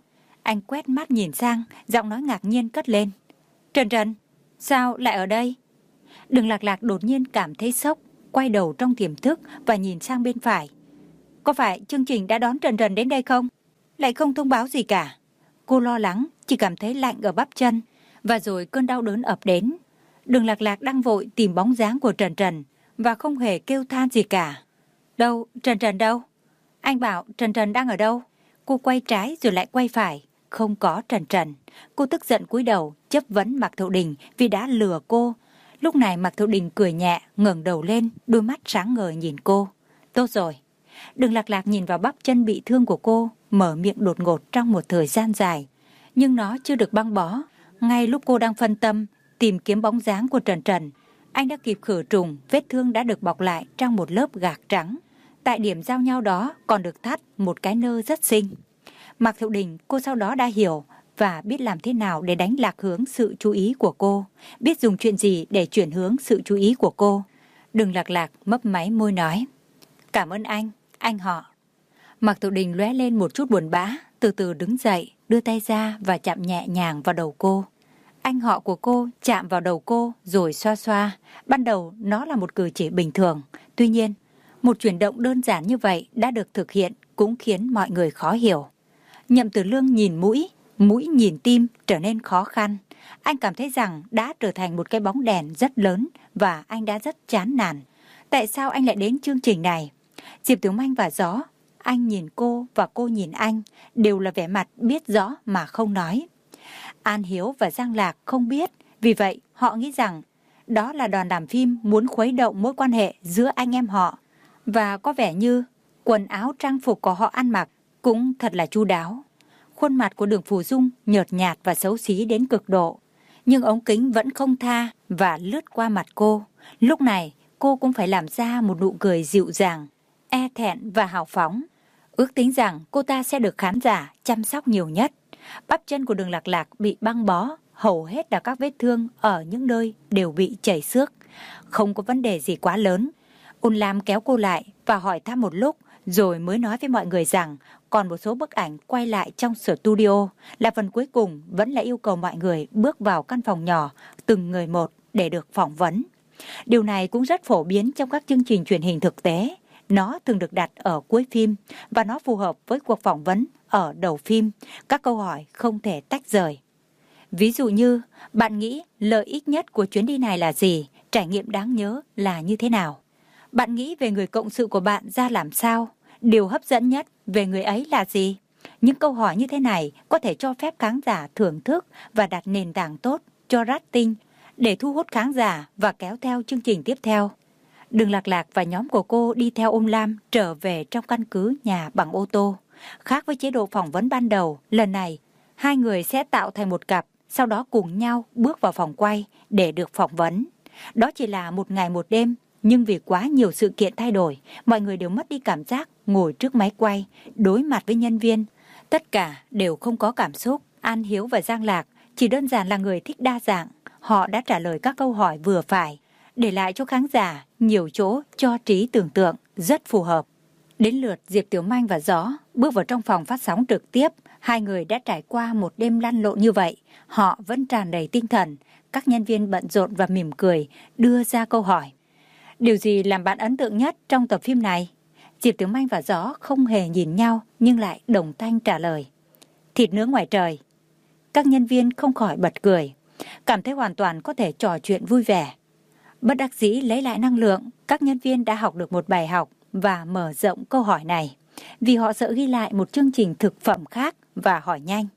Anh quét mắt nhìn sang, giọng nói ngạc nhiên cất lên. Trần Trần, sao lại ở đây? Đường Lạc Lạc đột nhiên cảm thấy sốc, quay đầu trong tiềm thức và nhìn sang bên phải. Có phải chương trình đã đón Trần Trần đến đây không? Lại không thông báo gì cả. Cô lo lắng, chỉ cảm thấy lạnh ở bắp chân, và rồi cơn đau đớn ập đến. Đường Lạc Lạc đang vội tìm bóng dáng của Trần Trần và không hề kêu than gì cả. Đâu, Trần Trần đâu? Anh bảo Trần Trần đang ở đâu? Cô quay trái rồi lại quay phải, không có Trần Trần. Cô tức giận cúi đầu, chất vấn Mạc Thiệu Đình vì đã lừa cô. Lúc này Mạc Thiệu Đình cười nhẹ, ngẩng đầu lên, đôi mắt sáng ngời nhìn cô. Tốt rồi. Đường Lạc Lạc nhìn vào bắp chân bị thương của cô, mở miệng đột ngột trong một thời gian dài. Nhưng nó chưa được băng bó. Ngay lúc cô đang phân tâm, tìm kiếm bóng dáng của Trần Trần, anh đã kịp khử trùng, vết thương đã được bọc lại trong một lớp gạc trắng. Tại điểm giao nhau đó còn được thắt một cái nơ rất xinh. Mạc Thiệu Đình cô sau đó đã hiểu và biết làm thế nào để đánh lạc hướng sự chú ý của cô, biết dùng chuyện gì để chuyển hướng sự chú ý của cô. Đường Lạc Lạc mấp máy môi nói, cảm ơn anh họ. Mạc Thiệu Đình lóe lên một chút buồn bã, từ từ đứng dậy, đưa tay ra và chạm nhẹ nhàng vào đầu cô. Anh họ của cô chạm vào đầu cô rồi xoa xoa. Ban đầu nó là một cử chỉ bình thường. Tuy nhiên, một chuyển động đơn giản như vậy đã được thực hiện cũng khiến mọi người khó hiểu. Nhậm Tử Lương nhìn mũi nhìn tim trở nên khó khăn. Anh cảm thấy rằng đã trở thành một cái bóng đèn rất lớn và anh đã rất chán nản. Tại sao anh lại đến chương trình này? Diệp Tiểu Manh và Gió, anh nhìn cô và cô nhìn anh, đều là vẻ mặt biết rõ mà không nói. An Hiếu và Giang Lạc không biết, vì vậy họ nghĩ rằng đó là đoàn làm phim muốn khuấy động mối quan hệ giữa anh em họ. Và có vẻ như quần áo trang phục của họ ăn mặc cũng thật là chu đáo. Khuôn mặt của Đường Phù Dung nhợt nhạt và xấu xí đến cực độ, nhưng ống kính vẫn không tha và lướt qua mặt cô. Lúc này cô cũng phải làm ra một nụ cười dịu dàng, e thẹn và hào phóng. Ước tính rằng cô ta sẽ được khán giả chăm sóc nhiều nhất. Bắp chân của Đường Lạc Lạc bị băng bó, hầu hết là các vết thương ở những nơi đều bị chảy xước. Không có vấn đề gì quá lớn. Ôn Lam kéo cô lại và hỏi thăm một lúc, rồi mới nói với mọi người rằng còn một số bức ảnh quay lại trong studio, là phần cuối cùng vẫn là yêu cầu mọi người bước vào căn phòng nhỏ từng người một để được phỏng vấn. Điều này cũng rất phổ biến trong các chương trình truyền hình thực tế. Nó thường được đặt ở cuối phim và nó phù hợp với cuộc phỏng vấn ở đầu phim. Các câu hỏi không thể tách rời. Ví dụ như, bạn nghĩ lợi ích nhất của chuyến đi này là gì? Trải nghiệm đáng nhớ là như thế nào? Bạn nghĩ về người cộng sự của bạn ra làm sao? Điều hấp dẫn nhất về người ấy là gì? Những câu hỏi như thế này có thể cho phép khán giả thưởng thức và đặt nền tảng tốt cho rating để thu hút khán giả và kéo theo chương trình tiếp theo. Đường Lạc Lạc và nhóm của cô đi theo Ôn Lam trở về trong căn cứ nhà bằng ô tô. Khác với chế độ phỏng vấn ban đầu, lần này hai người sẽ tạo thành một cặp, sau đó cùng nhau bước vào phòng quay để được phỏng vấn. Đó chỉ là một ngày một đêm, nhưng vì quá nhiều sự kiện thay đổi, mọi người đều mất đi cảm giác ngồi trước máy quay, đối mặt với nhân viên. Tất cả đều không có cảm xúc. An Hiếu và Giang Lạc chỉ đơn giản là người thích đa dạng. Họ đã trả lời các câu hỏi vừa phải, để lại cho khán giả nhiều chỗ cho trí tưởng tượng, rất phù hợp. Đến lượt Diệp Tiểu Manh và Gió bước vào trong phòng phát sóng trực tiếp. Hai người đã trải qua một đêm lăn lộn như vậy, họ vẫn tràn đầy tinh thần. Các nhân viên bận rộn và mỉm cười đưa ra câu hỏi. Điều gì làm bạn ấn tượng nhất trong tập phim này? Diệp Tiểu Manh và Gió không hề nhìn nhau nhưng lại đồng thanh trả lời. Thịt nướng ngoài trời. Các nhân viên không khỏi bật cười, cảm thấy hoàn toàn có thể trò chuyện vui vẻ. Bất đắc dĩ lấy lại năng lượng, các nhân viên đã học được một bài học và mở rộng câu hỏi này, vì họ sợ ghi lại một chương trình thực phẩm khác và hỏi nhanh.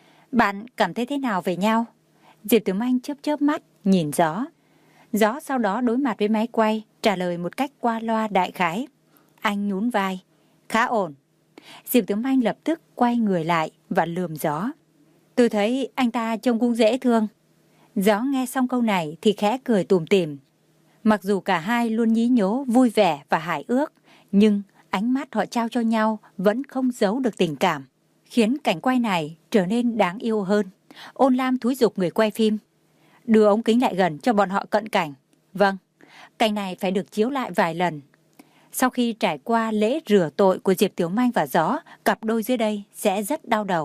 Bạn cảm thấy thế nào về nhau? Diệp Tiểu Manh chớp chớp mắt, nhìn Gió. Gió sau đó đối mặt với máy quay, trả lời một cách qua loa đại khái. Anh nhún vai. Khá ổn. Diệp Tiểu Manh lập tức quay người lại và lườm Gió. Tôi thấy anh ta trông cũng dễ thương. Gió nghe xong câu này thì khẽ cười tủm tỉm. Mặc dù cả hai luôn nhí nhố, vui vẻ và hài ước, nhưng ánh mắt họ trao cho nhau vẫn không giấu được tình cảm, khiến cảnh quay này trở nên đáng yêu hơn. Ôn Lam thúi giục người quay phim. Đưa ống kính lại gần cho bọn họ cận cảnh. Vâng, cảnh này phải được chiếu lại vài lần. Sau khi trải qua lễ rửa tội của Diệp Tiểu Manh và Gió, cặp đôi dưới đây sẽ rất đau đầu.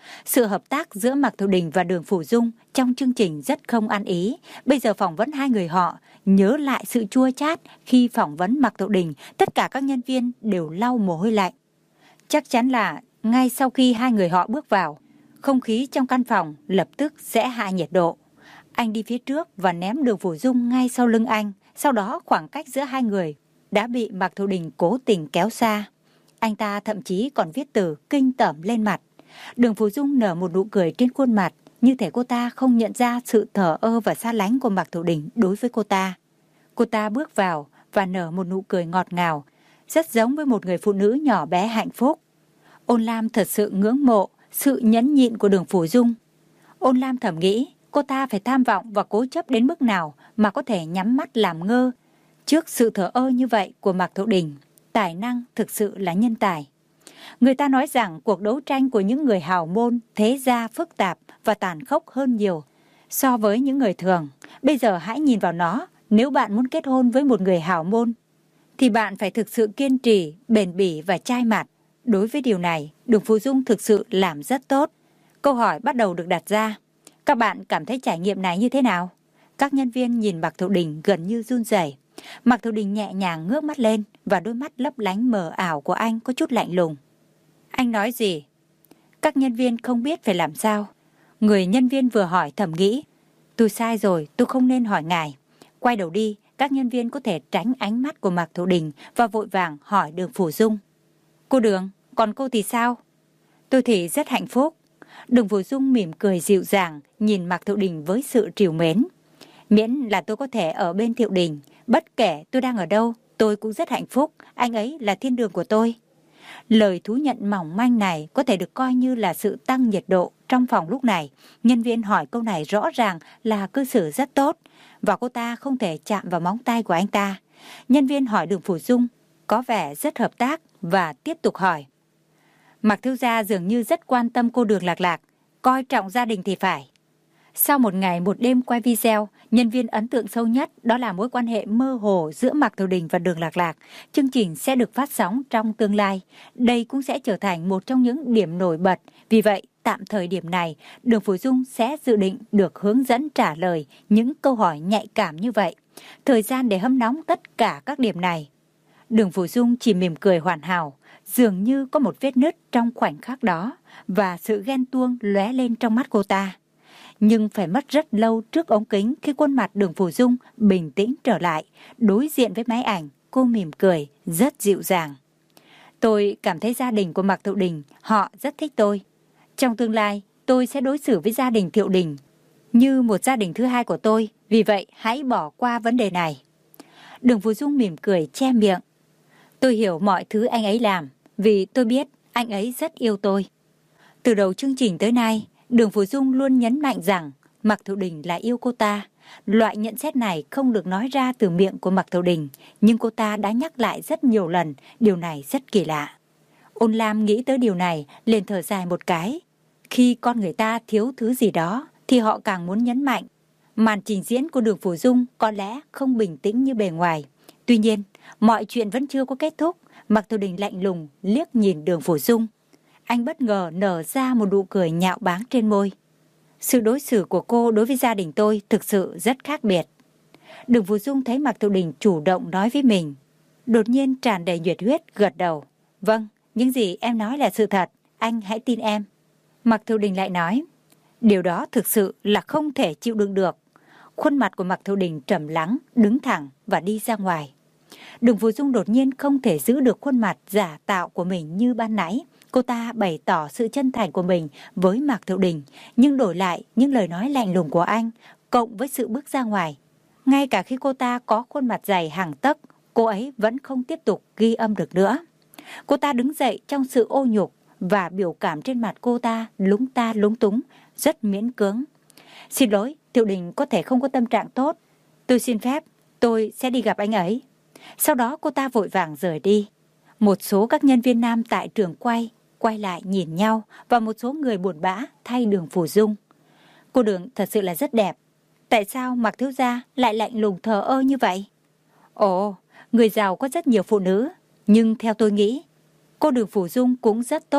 Sự hợp tác giữa Mạc Thiệu Đình và Đường Phủ Dung trong chương trình rất không ăn ý. Bây giờ phỏng vấn hai người họ, nhớ lại sự chua chát khi phỏng vấn Mạc Thiệu Đình, tất cả các nhân viên đều lau mồ hôi lạnh. Chắc chắn là ngay sau khi hai người họ bước vào, không khí trong căn phòng lập tức sẽ hạ nhiệt độ. Anh đi phía trước và ném Đường Phủ Dung ngay sau lưng anh. Sau đó khoảng cách giữa hai người đã bị Mạc Thiệu Đình cố tình kéo xa. Anh ta thậm chí còn viết từ kinh tởm lên mặt. Đường Phủ Dung nở một nụ cười trên khuôn mặt, như thể cô ta không nhận ra sự thờ ơ và xa lánh của Mạc Thiệu Đình đối với cô ta. Cô ta bước vào và nở một nụ cười ngọt ngào, rất giống với một người phụ nữ nhỏ bé hạnh phúc. Ôn Lam thật sự ngưỡng mộ sự nhẫn nhịn của Đường Phủ Dung. Ôn Lam thầm nghĩ cô ta phải tham vọng và cố chấp đến mức nào mà có thể nhắm mắt làm ngơ trước sự thờ ơ như vậy của Mạc Thiệu Đình. Tài năng thực sự là nhân tài. Người ta nói rằng cuộc đấu tranh của những người hào môn, thế gia phức tạp và tàn khốc hơn nhiều so với những người thường. Bây giờ hãy nhìn vào nó, nếu bạn muốn kết hôn với một người hào môn, thì bạn phải thực sự kiên trì, bền bỉ và chai mặt. Đối với điều này, Đường Phủ Dung thực sự làm rất tốt. Câu hỏi bắt đầu được đặt ra. Các bạn cảm thấy trải nghiệm này như thế nào? Các nhân viên nhìn Mạc Thiệu Đình gần như run rẩy. Mạc Thiệu Đình nhẹ nhàng ngước mắt lên và đôi mắt lấp lánh mờ ảo của anh có chút lạnh lùng. Anh nói gì? Các nhân viên không biết phải làm sao. Người nhân viên vừa hỏi thầm nghĩ, tôi sai rồi, tôi không nên hỏi ngài. Quay đầu đi, các nhân viên có thể tránh ánh mắt của Mạc Thiệu Đình và vội vàng hỏi Đường Phủ Dung. Cô Đường, còn cô thì sao? Tôi thì rất hạnh phúc. Đường Phủ Dung mỉm cười dịu dàng, nhìn Mạc Thiệu Đình với sự trìu mến. Miễn là tôi có thể ở bên Thiệu Đình, bất kể tôi đang ở đâu, tôi cũng rất hạnh phúc, anh ấy là thiên đường của tôi. Lời thú nhận mỏng manh này có thể được coi như là sự tăng nhiệt độ trong phòng lúc này. Nhân viên hỏi câu này rõ ràng là cư xử rất tốt, và cô ta không thể chạm vào móng tay của anh ta. Nhân viên hỏi Đường Phủ Dung có vẻ rất hợp tác và tiếp tục hỏi. Mạc thiếu gia dường như rất quan tâm cô Đường Lạc Lạc, coi trọng gia đình thì phải. Sau một ngày một đêm quay video, nhân viên ấn tượng sâu nhất đó là mối quan hệ mơ hồ giữa Mạc Thiệu Đình và Đường Lạc Lạc. Chương trình sẽ được phát sóng trong tương lai. Đây cũng sẽ trở thành một trong những điểm nổi bật. Vì vậy, tạm thời điểm này, Đường Phủ Dung sẽ dự định được hướng dẫn trả lời những câu hỏi nhạy cảm như vậy. Thời gian để hâm nóng tất cả các điểm này. Đường Phủ Dung chỉ mỉm cười hoàn hảo, dường như có một vết nứt trong khoảnh khắc đó và sự ghen tuông lóe lên trong mắt cô ta. Nhưng phải mất rất lâu trước ống kính khi khuôn mặt Đường Phủ Dung bình tĩnh trở lại, đối diện với máy ảnh, cô mỉm cười, rất dịu dàng. Tôi cảm thấy gia đình của Mạc Thiệu Đình, họ rất thích tôi. Trong tương lai, tôi sẽ đối xử với gia đình Thiệu Đình như một gia đình thứ hai của tôi, vì vậy hãy bỏ qua vấn đề này. Đường Phủ Dung mỉm cười che miệng. Tôi hiểu mọi thứ anh ấy làm, vì tôi biết anh ấy rất yêu tôi. Từ đầu chương trình tới nay, Đường Phủ Dung luôn nhấn mạnh rằng Mạc Thiệu Đình là yêu cô ta. Loại nhận xét này không được nói ra từ miệng của Mạc Thiệu Đình, nhưng cô ta đã nhắc lại rất nhiều lần, điều này rất kỳ lạ. Ôn Lam nghĩ tới điều này, liền thở dài một cái. Khi con người ta thiếu thứ gì đó, thì họ càng muốn nhấn mạnh. Màn trình diễn của Đường Phủ Dung có lẽ không bình tĩnh như bề ngoài. Tuy nhiên, mọi chuyện vẫn chưa có kết thúc. Mạc Thiệu Đình lạnh lùng liếc nhìn Đường Phủ Dung. Anh bất ngờ nở ra một nụ cười nhạo báng trên môi. Sự đối xử của cô đối với gia đình tôi thực sự rất khác biệt. Đường Phủ Dung thấy Mạc Thiệu Đình chủ động nói với mình, đột nhiên tràn đầy nhiệt huyết gật đầu. Vâng, những gì em nói là sự thật, anh hãy tin em. Mạc Thiệu Đình lại nói, điều đó thực sự là không thể chịu đựng được. Khuôn mặt của Mạc Thiệu Đình trầm lắng, đứng thẳng và đi ra ngoài. Đường Phủ Dung đột nhiên không thể giữ được khuôn mặt giả tạo của mình như ban nãy. Cô ta bày tỏ sự chân thành của mình với Mạc Thiệu Đình, nhưng đổi lại những lời nói lạnh lùng của anh, cộng với sự bước ra ngoài. Ngay cả khi cô ta có khuôn mặt dày hàng tấc, cô ấy vẫn không tiếp tục ghi âm được nữa. Cô ta đứng dậy trong sự ô nhục và biểu cảm trên mặt cô ta lúng túng, rất miễn cưỡng. Xin lỗi, Thiệu Đình có thể không có tâm trạng tốt. Tôi xin phép, tôi sẽ đi gặp anh ấy. Sau đó cô ta vội vàng rời đi. Một số các nhân viên nam tại trường quay lại nhìn nhau và một số người buồn bã thay Đường Phủ Dung. Cô Đường thật sự là rất đẹp. Tại sao Mạc thiếu gia lại lạnh lùng thờ ơ như vậy? Ồ, người giàu có rất nhiều phụ nữ, nhưng theo tôi nghĩ, cô Đường Phủ Dung cũng rất tốt,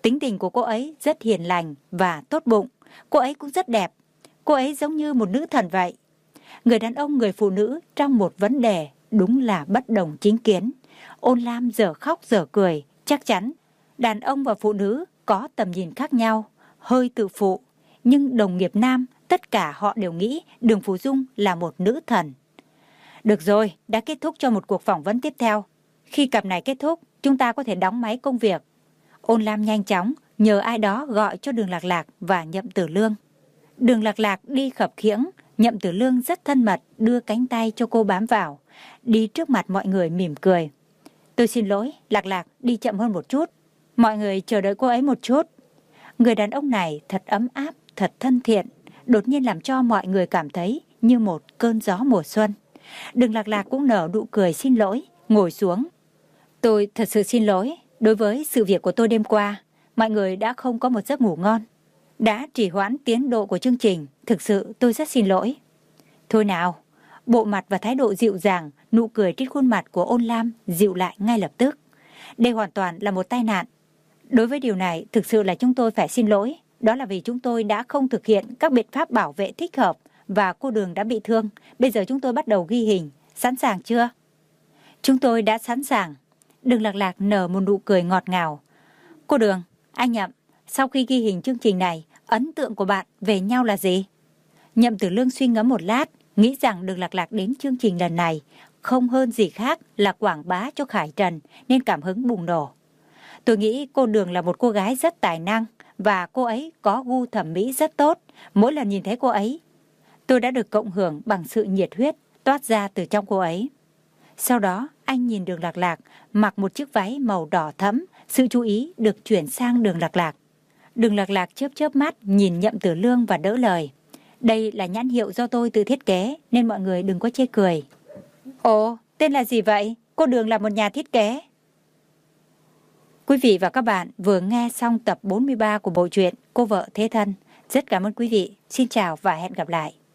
Tính tình của cô ấy rất hiền lành và tốt bụng. Cô ấy cũng rất đẹp. Cô ấy giống như một nữ thần vậy. Người đàn ông, người phụ nữ trong một vấn đề đúng là bất đồng chính kiến. Ôn Lam giờ khóc giờ cười. Chắc chắn đàn ông và phụ nữ có tầm nhìn khác nhau, hơi tự phụ. Nhưng đồng nghiệp nam, tất cả họ đều nghĩ Đường Phù Dung là một nữ thần. Được rồi, đã kết thúc cho một cuộc phỏng vấn tiếp theo. Khi cặp này kết thúc, chúng ta có thể đóng máy công việc. Ôn Lam nhanh chóng nhờ ai đó gọi cho Đường Lạc Lạc và Nhậm Tử Lương. Đường Lạc Lạc đi khập khiễng, Nhậm Tử Lương rất thân mật đưa cánh tay cho cô bám vào, đi trước mặt mọi người mỉm cười. Tôi xin lỗi, Lạc Lạc đi chậm hơn một chút. Mọi người chờ đợi cô ấy một chút. Người đàn ông này thật ấm áp, thật thân thiện, đột nhiên làm cho mọi người cảm thấy như một cơn gió mùa xuân. Đường Lạc Lạc cũng nở nụ cười xin lỗi, ngồi xuống. Tôi thật sự xin lỗi, đối với sự việc của tôi đêm qua, mọi người đã không có một giấc ngủ ngon, đã trì hoãn tiến độ của chương trình, thực sự tôi rất xin lỗi. Thôi nào, bộ mặt và thái độ dịu dàng, nụ cười trên khuôn mặt của Ôn Lam dịu lại ngay lập tức. Đây hoàn toàn là một tai nạn. Đối với điều này, thực sự là chúng tôi phải xin lỗi. Đó là vì chúng tôi đã không thực hiện các biện pháp bảo vệ thích hợp và cô Đường đã bị thương. Bây giờ chúng tôi bắt đầu ghi hình. Sẵn sàng chưa? Chúng tôi đã sẵn sàng. Đường Lạc Lạc nở một nụ cười ngọt ngào. Cô Đường, anh Nhậm, sau khi ghi hình chương trình này, ấn tượng của bạn về nhau là gì? Nhậm Tử Lương suy ngẫm một lát, nghĩ rằng Đường Lạc Lạc đến chương trình lần này không hơn gì khác là quảng bá cho Khải Trần nên cảm hứng bùng nổ. Tôi nghĩ cô Đường là một cô gái rất tài năng và cô ấy có gu thẩm mỹ rất tốt. Mỗi lần nhìn thấy cô ấy, tôi đã được cộng hưởng bằng sự nhiệt huyết toát ra từ trong cô ấy. Sau đó, anh nhìn Đường Lạc Lạc mặc một chiếc váy màu đỏ thẫm, sự chú ý được chuyển sang Đường Lạc Lạc. Đường Lạc Lạc chớp chớp mắt nhìn Nhậm Tử Lương và đỡ lời. Đây là nhãn hiệu do tôi tự thiết kế nên mọi người đừng có chê cười. Ồ, tên là gì vậy? Cô Đường là một nhà thiết kế. Quý vị và các bạn vừa nghe xong tập 43 của bộ truyện Cô Vợ Thế Thân. Rất cảm ơn quý vị. Xin chào và hẹn gặp lại.